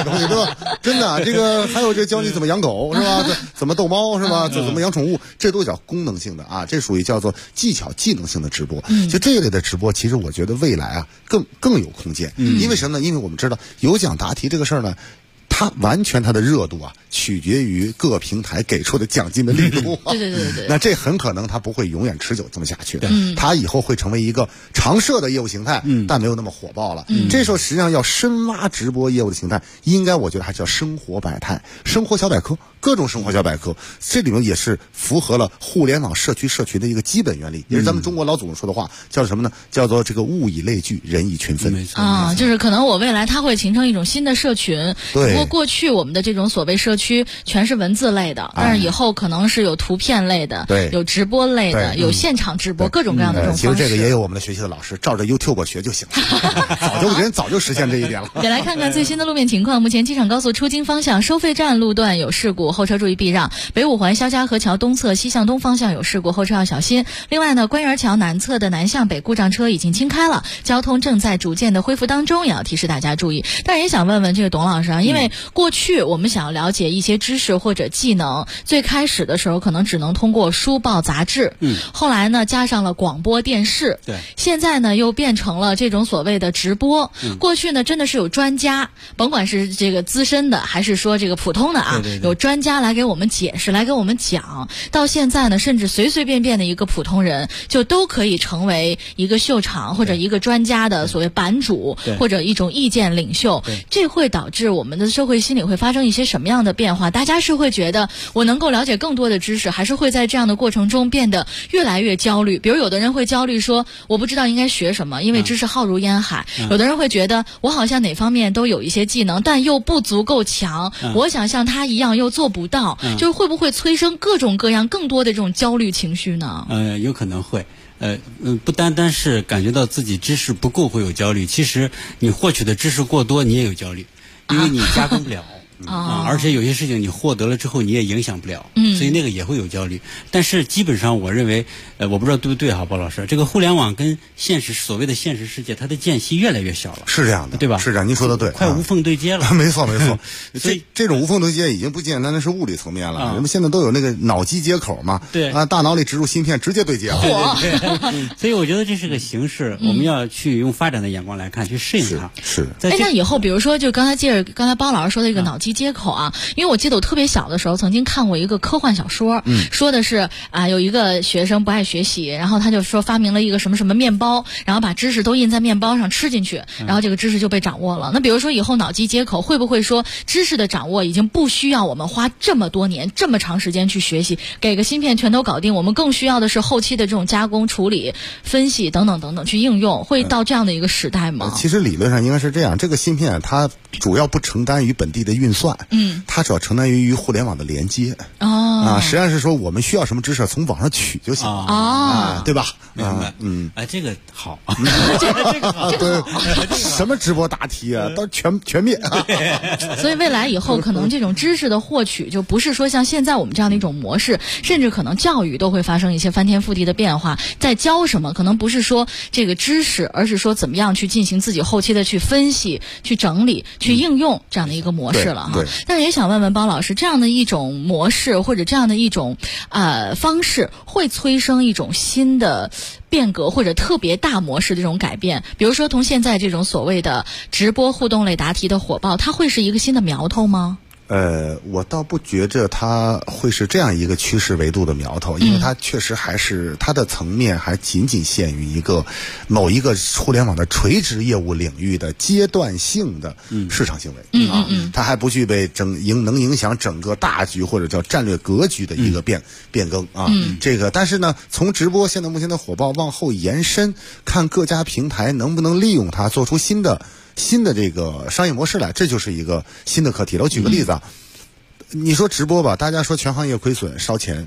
东西，对吧？真的，这个还有这教你怎么养狗是吧？怎么逗猫是吧？怎么养宠物，这都叫功能性的啊，这属于叫做技巧技能性的直播。就这一类的直播，其实我觉得未来啊更有空间。因为什么呢？因为我们知道有奖答题这个事儿呢，它完全它的热度啊，取决于各平台给出的奖金的力度。 对。 那这很可能它不会永远持久这么下去的。它以后会成为一个常设的业务形态，但没有那么火爆了。这时候实际上要深挖直播业务的形态，应该我觉得还是叫生活百态、生活小百科，各种生活小百科。这里面也是符合了互联网社区社群的一个基本原理，也是咱们中国老祖宗说的话，叫什么呢？叫做这个物以类聚，人以群分。 就是可能我未来它会形成一种新的社群。 对。 不过过去我们的这种所谓社区全是文字类的，但是以后可能是有图片类的， 对， 有直播类的，有现场直播，各种各样的这种方式。 其实这个也有我们的学习的老师照着 YouTube 学就行了，人早就实现这一点了。 也来看看最新的路面情况。目前机场高速出京方向收费站路段有事故，后车注意避让。北五环肖家河桥东侧西向东方向有事故，后车要小心。另外呢，官园桥南侧的南向北故障车已经清开了，交通正在逐渐的恢复当中，也要提示大家注意。但是也想问问这个董老师啊，因为过去我们想要了解一些知识或者技能，最开始的时候可能只能通过书报杂志，后来呢加上了广播电视， 对， 现在呢又变成了这种所谓的直播。过去呢真的是有专家，甭管是这个资深的还是说这个普通的啊， 对， 有专家来给我们解释，来给我们讲。到现在呢，甚至随随便便的一个普通人就都可以成为一个秀场或者一个专家的所谓版主，或者一种意见领袖。这会导致我们的社会心理会发生一些什么样的变化？大家是会觉得我能够了解更多的知识，还是会在这样的过程中变得越来越焦虑？比如有的人会焦虑说我不知道应该学什么，因为知识浩如烟海。有的人会觉得我好像哪方面都有一些技能，但又不足够强，我想像他一样又做不到，就是会不会催生各种各样更多的这种焦虑情绪呢？ 有可能会。不单单是感觉到自己知识不够会有焦虑，其实你获取的知识过多你也有焦虑，因为你加工不了。而且有些事情你获得了之后你也影响不了，所以那个也会有焦虑。但是基本上我认为，我不知道对不对哈，包老师，这个互联网跟所谓的现实世界，它的间隙越来越小了， 是这样的， 对吧？ 是这样，您说的对， 快无缝对接了。 没错。所以这种无缝对接已经不简单的是物理层面了，人们现在都有那个脑机接口嘛， 对啊，大脑里植入芯片直接对接了。 所以我觉得这是个形式，我们要去用发展的眼光来看，去适应它。 是。 那以后比如说，就刚才包老师说的这个脑机接口啊。因为我记得我特别小的时候曾经看过一个科幻小说，说的是有一个学生不爱学习，然后他就说发明了一个什么什么面包，然后把知识都印在面包上吃进去，然后这个知识就被掌握了。那比如说以后脑机接口会不会说知识的掌握已经不需要我们花这么多年这么长时间去学习，给个芯片全都搞定，我们更需要的是后期的这种加工处理分析等等等等去应用，会到这样的一个时代吗？ 其实理论上应该是这样，这个芯片它主要不承担于本地的运算，它主要承担于互联网的连接。实际上是说我们需要什么知识从网上取就行了，对吧？ 明白。这个好， 这个好，对，什么直播答题啊，都全面。 所以未来以后可能这种知识的获取就不是说像现在我们这样的一种模式，甚至可能教育都会发生一些翻天覆地的变化。在教什么，可能不是说这个知识，而是说怎么样去进行自己后期的去分析、去整理、去应用这样的一个模式了哈。但是也想问问包老师，这样的一种模式或者这样的一种方式，会催生一种新的变革或者特别大模式的这种改变？比如说从现在这种所谓的直播互动类答题的火爆，它会是一个新的苗头吗？ 我倒不觉着它会是这样一个趋势维度的苗头，因为它确实还是它的层面还仅仅限于某一个互联网的垂直业务领域的阶段性的市场行为它还不具备能影响整个大局或者叫战略格局的一个变更啊。这个但是呢，从直播现在目前的火爆往后延伸，看各家平台能不能利用它做出新的这个商业模式来，这就是一个新的课题了。我举个例子啊，你说直播吧，大家说全行业亏损烧钱，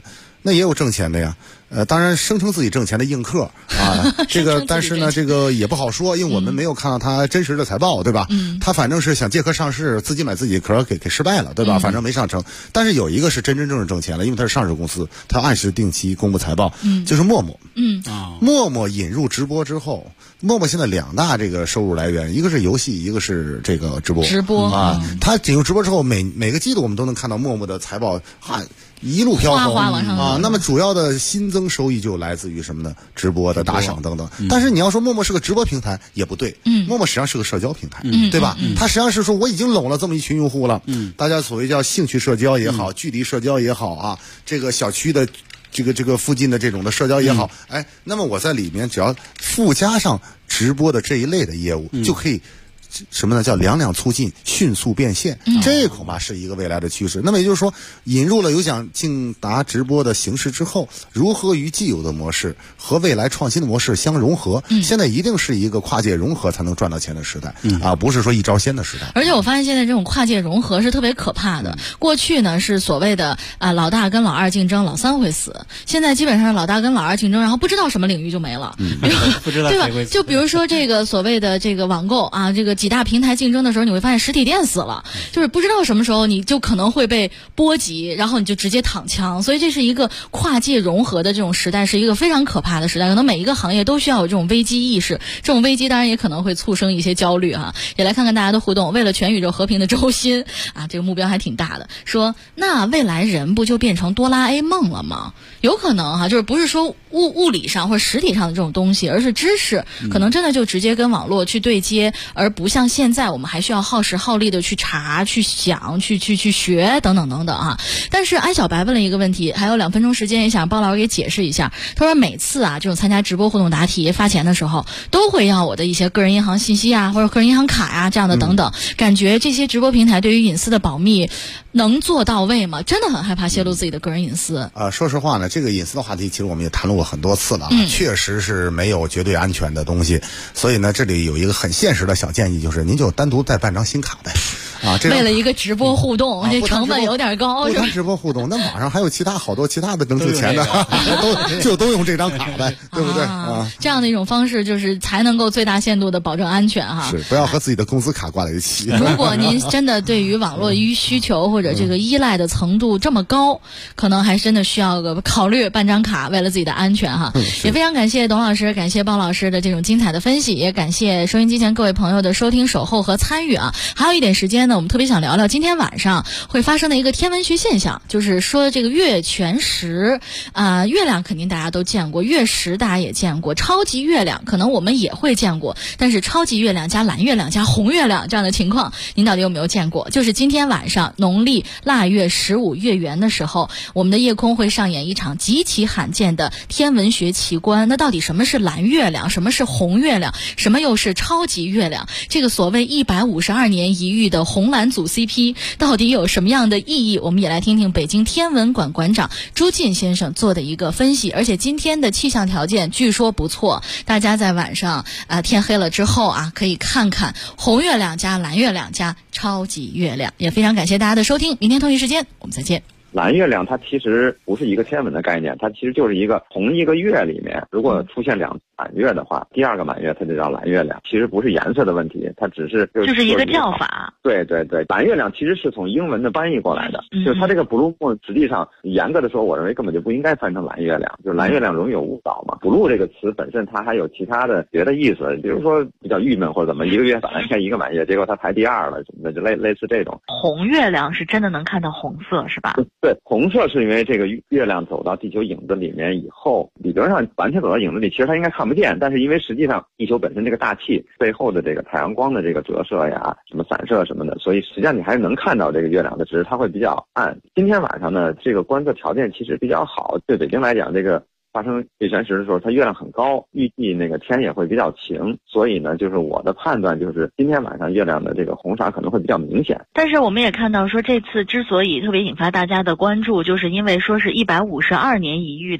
那也有挣钱的呀。当然声称自己挣钱的映客啊，这个但是呢，这个也不好说，因为我们没有看到他真实的财报，对吧？他反正是想借壳上市，自己买自己壳给失败了，对吧？反正没上成。但是有一个是真正挣钱了，因为它是上市公司，它按时定期公布财报，就是陌陌。陌陌引入直播之后，陌陌现在2大这个收入来源，一个是游戏，一个是这个直播啊。它引入直播之后，每个季度我们都能看到陌陌的财报一路飘红啊。那么主要的新增收益就来自于什么呢？直播的打赏等等。但是你要说陌陌是个直播平台也不对，陌陌实际上是个社交平台，对吧？它实际上是说我已经拢了这么一群用户了，大家所谓叫兴趣社交也好，距离社交也好啊，这个小区的这个附近的这种的社交也好，那么我在里面只要附加上直播的这一类的业务，就可以什么呢？叫两两促进，迅速变现，这恐怕是一个未来的趋势。那么也就是说，引入了有奖竞答直播的形式之后，如何与既有的模式和未来创新的模式相融合？现在一定是一个跨界融合才能赚到钱的时代啊，不是说一招鲜的时代。 而且我发现现在这种跨界融合是特别可怕的。过去呢是所谓的老大跟老二竞争，老三会死。现在基本上是老大跟老二竞争，然后不知道什么领域就没了， 不知道对吧？就比如说这个所谓的这个网购啊，这个几大平台竞争的时候，你会发现实体店死了，就是不知道什么时候你就可能会被波及，然后你就直接躺枪。所以这是一个跨界融合的这种时代，是一个非常可怕的时代。可能每一个行业都需要有这种危机意识，这种危机当然也可能会促生一些焦虑哈。也来看看大家的互动。为了全宇宙和平的周鑫啊，这个目标还挺大的，说那未来人不就变成哆啦 A 梦了吗？有可能哈，就是不是说物理上或者实体上的这种东西，而是知识，可能真的就直接跟网络去对接，而不像现在我们还需要耗时耗力的去查、去想、去学等等等等啊。但是安小白问了一个问题，还有2分钟时间，也想包老师给解释一下。他说每次啊这种参加直播互动答题发钱的时候，都会要我的一些个人银行信息啊，或者个人银行卡呀这样的等等。感觉这些直播平台对于隐私的保密能做到位吗？真的很害怕泄露自己的个人隐私。 说实话呢，这个隐私的话题其实我们也谈论过很多次了，确实是没有绝对安全的东西。所以呢，这里有一个很现实的小建议，就是您就单独再办张新卡呗。 为了一个直播互动，这成本有点高。 不谈直播互动，那网上还有好多其他的能值钱的，都用这张卡呗，对不对啊？ 这样的一种方式，就是才能够最大限度的保证安全哈。 是，不要和自己的工资卡挂在一起。 如果您真的对于网络需求或者这个依赖的程度这么高，可能还真的需要考虑办张卡，为了自己的安全哈。也非常感谢董老师，感谢包老师的这种精彩的分析，也感谢收音机前各位朋友的收听、守候和参与啊。还有一点时间呢，我们特别想聊聊今天晚上会发生的一个天文学现象，就是说这个月全食月亮肯定大家都见过，月食大家也见过，超级月亮可能我们也会见过，但是超级月亮加蓝月亮加红月亮这样的情况，您到底有没有见过？就是今天晚上农历腊月15月圆的时候，我们的夜空会上演一场极其罕见的天文学奇观。那到底什么是蓝月亮，什么是红月亮，什么又是超级月亮？这个所谓152年一遇的红蓝组 CP 到底有什么样的意义？我们也来听听北京天文馆馆长朱进先生做的一个分析。而且今天的气象条件据说不错，大家在晚上天黑了之后啊，可以看看红月亮加蓝月亮加超级月亮。也非常感谢大家的收听，明天同一时间我们再见。 蓝月亮它其实不是一个天文的概念，它其实就是一个同一个月里面，如果出现2次满月的话，第2个满月它就叫蓝月亮。其实不是颜色的问题，它只是就是一个叫法。 对对对，蓝月亮其实是从英文的翻译过来的，就是它这个 blue moon 实际上严格的说，我认为根本就不应该翻成蓝月亮，就是蓝月亮容易有误导嘛。blue 这个词本身它还有其他的别的意思，比如说比较郁闷或者怎么，一个月本来天一个满月，结果它排第2了什么的，就类似这种。 红月亮是真的能看到红色是吧？ 对，红色是因为这个月亮走到地球影子里面以后，理论上完全走到影子里，其实它应该看不见，但是因为实际上地球本身这个大气背后的这个太阳光的这个折射呀、什么散射什么的，所以实际上你还是能看到这个月亮的，只是它会比较暗。今天晚上呢，这个观测条件其实比较好，对北京来讲，这个发生月全食的时候，它月亮很高，预计那个天也会比较晴，所以呢，就是我的判断就是今天晚上月亮的这个红色可能会比较明显。 但是我们也看到说，这次之所以特别引发大家的关注，就是因为说是152年一遇的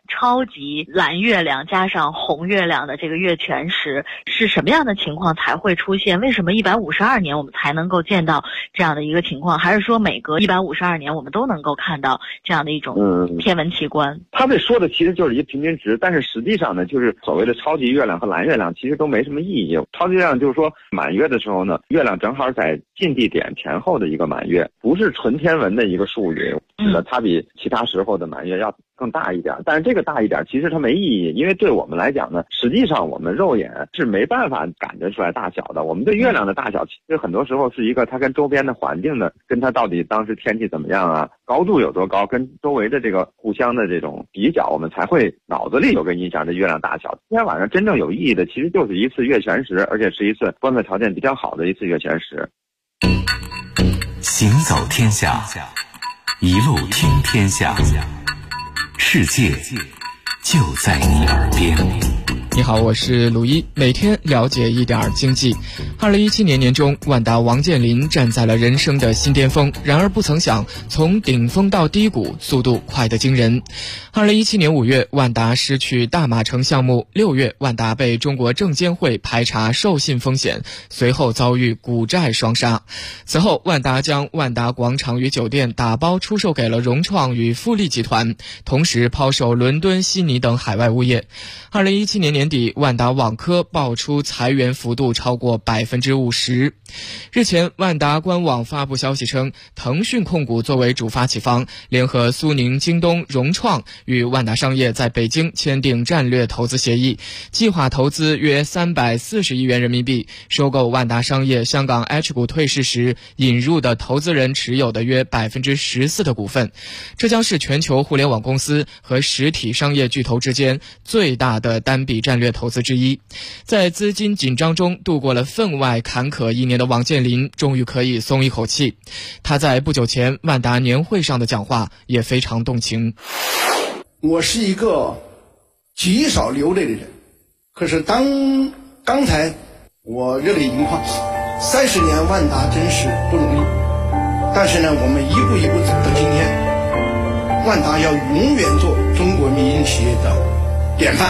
超级蓝月亮加上红月亮的这个月全食是什么样的情况才会出现？为什么152年我们才能够见到这样的一个情况？还是说每隔152年我们都能够看到这样的一种天文奇观？ 他这说的其实就是一个平均值，但是实际上呢，就是所谓的超级月亮和蓝月亮其实都没什么意义。超级月亮就是说满月的时候呢，月亮正好在近地点前后的一个满月，不是纯天文的一个术语，指的它比其他时候的满月要更大一点。但是这个大一点其实它没意义，因为对我们来讲呢，实际上我们肉眼是没办法感觉出来大小的。我们对月亮的大小其实很多时候是一个它跟周边的环境的，跟它到底当时天气怎么样啊，高度有多高，跟周围的这个互相的这种比较，我们才会脑子里有个印象，这月亮大小。今天晚上真正有意义的其实就是一次月全食，而且是一次观测条件比较好的一次月全食。 行走天下，一路听天下，世界就在你耳边。 你好，我是鲁一，每天了解一点经济。2017年年中，万达王健林站在了人生的新巅峰，然而不曾想，从顶峰到低谷，速度快得惊人。2017年5月，万达失去大马城项目；6月，万达被中国证监会排查授信风险，随后遭遇股债双杀。此后，万达将万达广场与酒店打包出售给了融创与富力集团，同时抛售伦敦、悉尼等海外物业。2017年年底，万达网科爆出裁员幅度超过50%。日前，万达官网发布消息称，腾讯控股作为主发起方，联合苏宁、京东、融创与万达商业在北京签订战略投资协议，计划投资约340亿元人民币，收购万达商业香港 H 股退市时引入的投资人持有的约14%的股份。这将是全球互联网公司和实体商业巨头之间最大的单笔战略投资之一。在资金紧张中度过了分外坎坷1年的王健林终于可以松一口气。他在不久前万达年会上的讲话也非常动情。 我是一个极少流泪的人，可是刚才我热泪盈眶。30年万达真是不容易，但是呢，我们一步一步走到今天，万达要永远做中国民营企业的典范。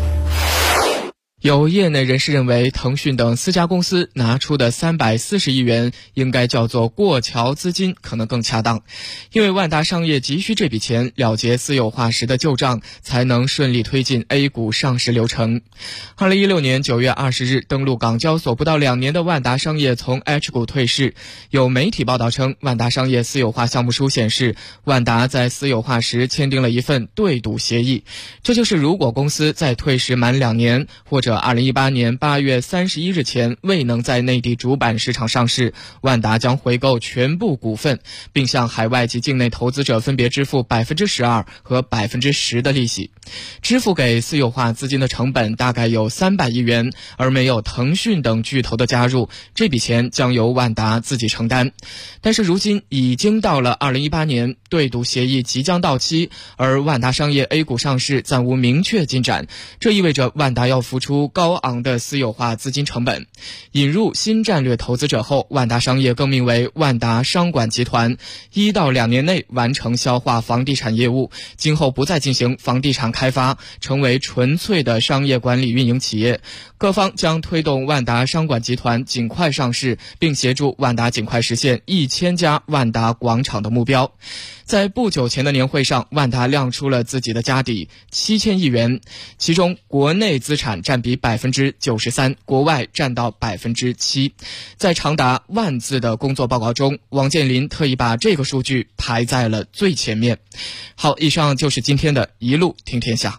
有业内人士认为，腾讯等4家公司拿出的340亿元应该叫做过桥资金可能更恰当，因为万达商业急需这笔钱了结私有化时的旧账，才能顺利推进 A 股上市流程。2016年9月20日登陆港交所不到2年的万达商业从 H 股退市，有媒体报道称，万达商业私有化项目书显示，万达在私有化时签订了一份对赌协议，这就是如果公司在退市满2年或者2018年8月31日前未能在内地主板市场上市，万达将回购全部股份，并向海外及境内投资者分别支付12%和10%的利息。支付给私有化资金的成本大概有300亿元，而没有腾讯等巨头的加入，这笔钱将由万达自己承担。但是如今已经到了2018年，对赌协议即将到期，而万达商业 A 股上市暂无明确进展，这意味着万达要付出高昂的私有化资金成本。引入新战略投资者后，万达商业更名为万达商管集团，1到2年内完成消化房地产业务，今后不再进行房地产开发，成为纯粹的商业管理运营企业。各方将推动万达商管集团尽快上市，并协助万达尽快实现1000家万达广场的目标。在不久前的年会上，万达亮出了自己的家底7000亿元，其中国内资产占比93%，国外占到7%。在长达万字的工作报告中，王健林特意把这个数据排在了最前面。好，以上就是今天的一路听天下。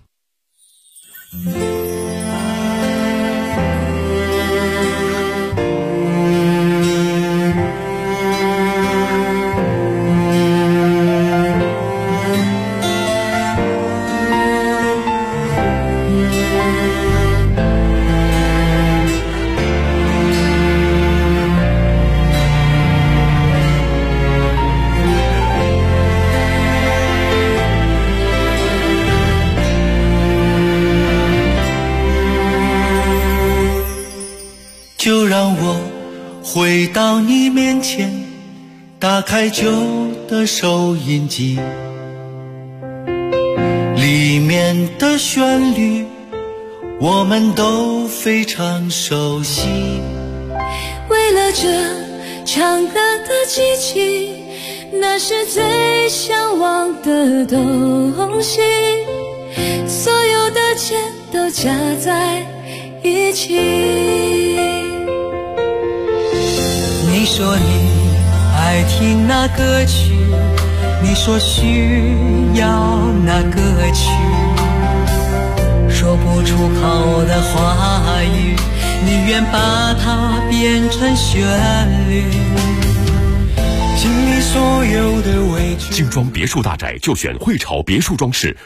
就让我回到你面前，打开旧的收音机，里里面的旋律我们都非常熟悉。 为了这长大的机器，那是最向往的东西，所有的钱都加在一起。 你说你爱听那歌曲，你说需要那歌曲，说不出口的话语，你愿把它变成旋律。经历所有的委屈。 精装别墅大宅就选汇潮别墅装饰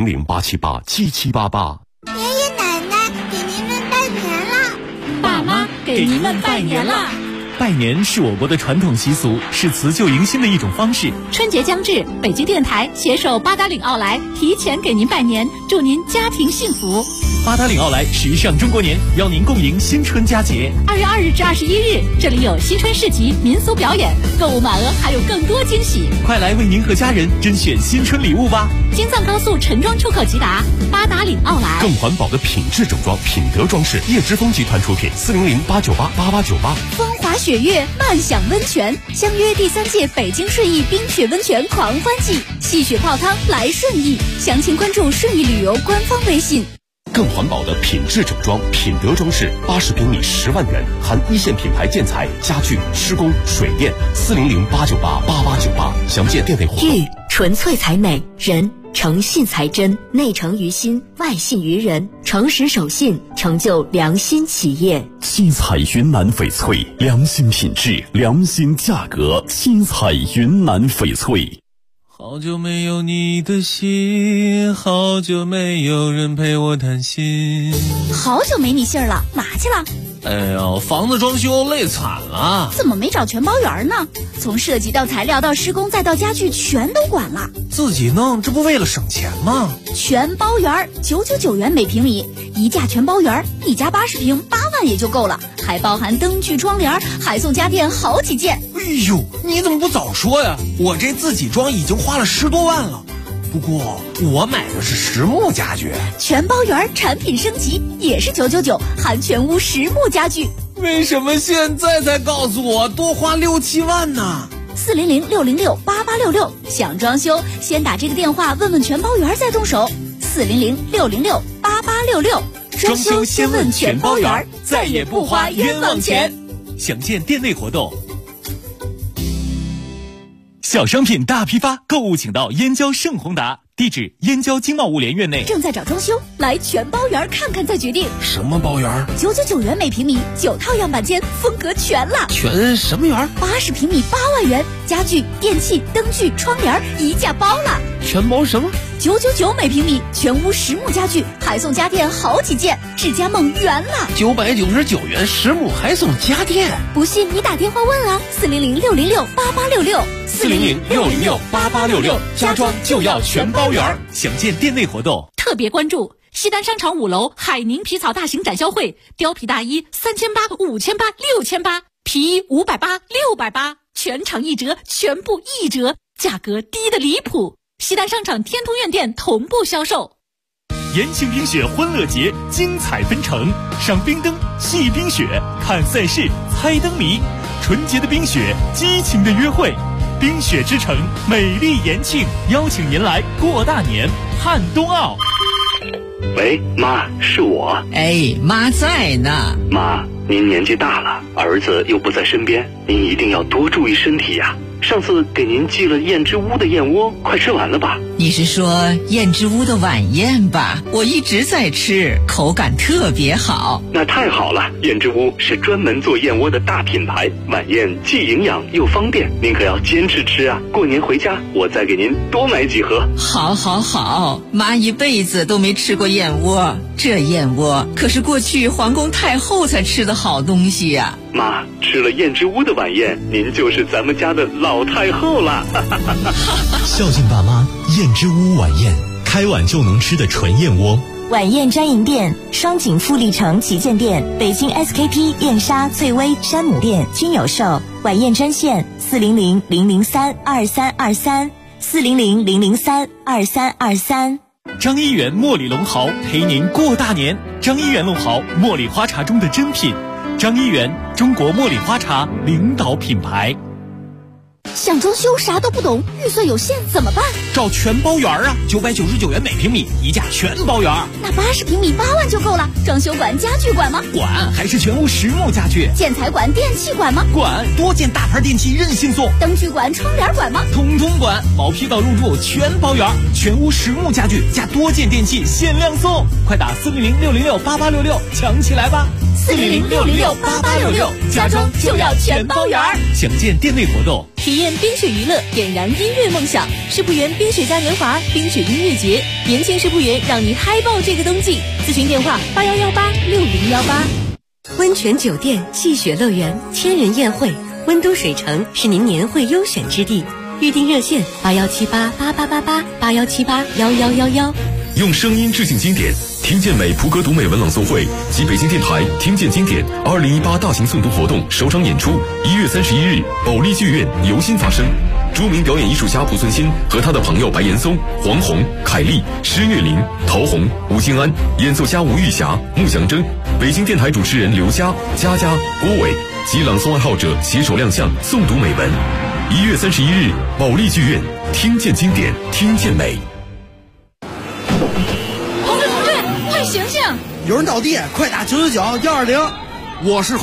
，400-878-7788。 爷爷奶奶给您们拜年了， 爸妈给您们拜年了。 拜年是我国的传统习俗，是辞旧迎新的一种方式。 春节将至，北京电台携手八达岭奥莱提前给您拜年，祝您家庭幸福。 八达岭奥莱时尚中国年，邀您共迎新春佳节。 2月2日至21日，这里有新春市集、民俗表演，购物满额还有更多惊喜。 快来为您和家人甄选新春礼物吧！ 京藏高速陈庄出口即达，八达岭奥莱。 更环保的品质整装，品德装饰，叶之峰集团出品，400-898-8898。 风华雪月，慢享温泉，相约第3届北京顺义冰雪温泉狂欢季，戏雪泡汤来顺义，详情关注顺义旅游官方微信。 更环保的品质整装，品德装饰，80平米10万元，含1线品牌建材、家具、施工、水电，400-898-8898，详见店内活动。 玉纯粹才美，人诚信才真，内诚于心，外信于人，诚实守信，成就良心企业。 七彩云南翡翠，良心品质，良心价格，七彩云南翡翠。 好久没有你的信，好久没有人陪我谈心。 好久没你信儿了，哪去了？ 哎呀，房子装修累惨了。 怎么没找全包圆呢？从设计到材料到施工再到家具全都管了。 自己弄，这不为了省钱吗？ 全包圆999元每平米，一价全包圆，一家80平8万也就够了，还包含灯具、窗帘，还送家电好几件。 哎呦，你怎么不早说呀？我这自己装已经花了10多万了。不过我买的是实木家具， 全包圆产品升级也是999，含全屋实木家具。 为什么现在才告诉我多花6、7万呢 ？400-606-8866，想装修先打这个电话问问全包圆再动手。400-606-8866， 装修先问全包圆，再也不花冤枉钱。详见店内活动。小商品大批发，购物请到燕郊盛宏达，地址燕郊经贸物联院内。 正在找装修，来全包圆看看再决定。 什么包圆 ？999元每平米，9套样板间，风格全了。 全什么圆 ？80平米8万元，家具、电器、灯具、窗帘一价包了。 全包什么 ？999每平米，全屋实木家具，还送家电好几件，智家梦圆了。 999元实木还送家电， 不信你打电话问啊 ，400-606-8866，400-606-8866，家装就要全包圆。详见店内活动。 特别关注西单商场5楼海宁皮草大型展销会，貂皮大衣3800、5800、6800，皮衣580、680，全场1折，全部1折，价格低得离谱。西单商场天通苑店同步销售。 延庆冰雪欢乐节精彩纷呈，赏冰灯、戏冰雪、看赛事、猜灯谜，纯洁的冰雪，激情的约会。冰雪之城，美丽延庆，邀请您来过大年，看冬奥。 喂，妈，是我。 哎，妈在呢。 妈，您年纪大了，儿子又不在身边，您一定要多注意身体呀。上次给您寄了燕之屋的燕窝，快吃完了吧？ 你是说燕之屋的晚宴吧？我一直在吃，口感特别好。 那太好了，燕之屋是专门做燕窝的大品牌，晚宴既营养又方便，您可要坚持吃啊！过年回家我再给您多买几盒。 好好好，妈一辈子都没吃过燕窝，这燕窝可是过去皇宫太后才吃的好东西呀。 妈，吃了燕之屋的晚宴，您就是咱们家的老太后了。 孝敬爸妈，燕之屋晚宴，开碗就能吃的纯燕窝。 晚宴专营店：双井富力城旗舰店、北京 SKP 燕莎、翠微山姆店均有售。晚宴专线：400-003-2323，400-003-2323。 张一元茉莉龙毫陪您过大年。张一元龙毫，茉莉花茶中的珍品。张一元，中国茉莉花茶领导品牌。 想装修啥都不懂，预算有限怎么办？ 找全包园啊，999元每平米，一价全包园。 那80平米8万就够了。装修管、家具管吗？ 管，还是全屋实木家具。 建材管、电器管吗？ 管，多件大牌电器任性送。 灯具管、窗帘管吗？ 通通管，毛坯到入住全包园，全屋实木家具加多件电器限量送，快打400-606-8866抢起来吧！400-606-8866，家装就要全包园。详见店内活动。 体验冰雪娱乐，点燃音乐梦想。世仆园冰雪嘉年华、冰雪音乐节，年轻世仆园让你嗨爆这个冬季。咨询电话81186018。 温泉酒店、戏雪乐园、千人宴会，温都水城是您年会优选之地。预订热线8178888881781111。 用声音致敬经典，听见美普格读美文朗诵会及北京电台听见经典2018大型诵读活动首场演出1月31日保利剧院由心发生。著名表演艺术家濮存昕和他的朋友白岩松、黄宏、凯丽、施月林、陶虹、吴兴安，演奏家吴玉霞、穆祥征，北京电台主持人刘佳、佳佳、郭伟及朗诵爱好者携手亮相诵读美文。1月31日保利剧院，听见经典，听见美。 同志，快醒醒！ 有人倒地，快打999-120。我是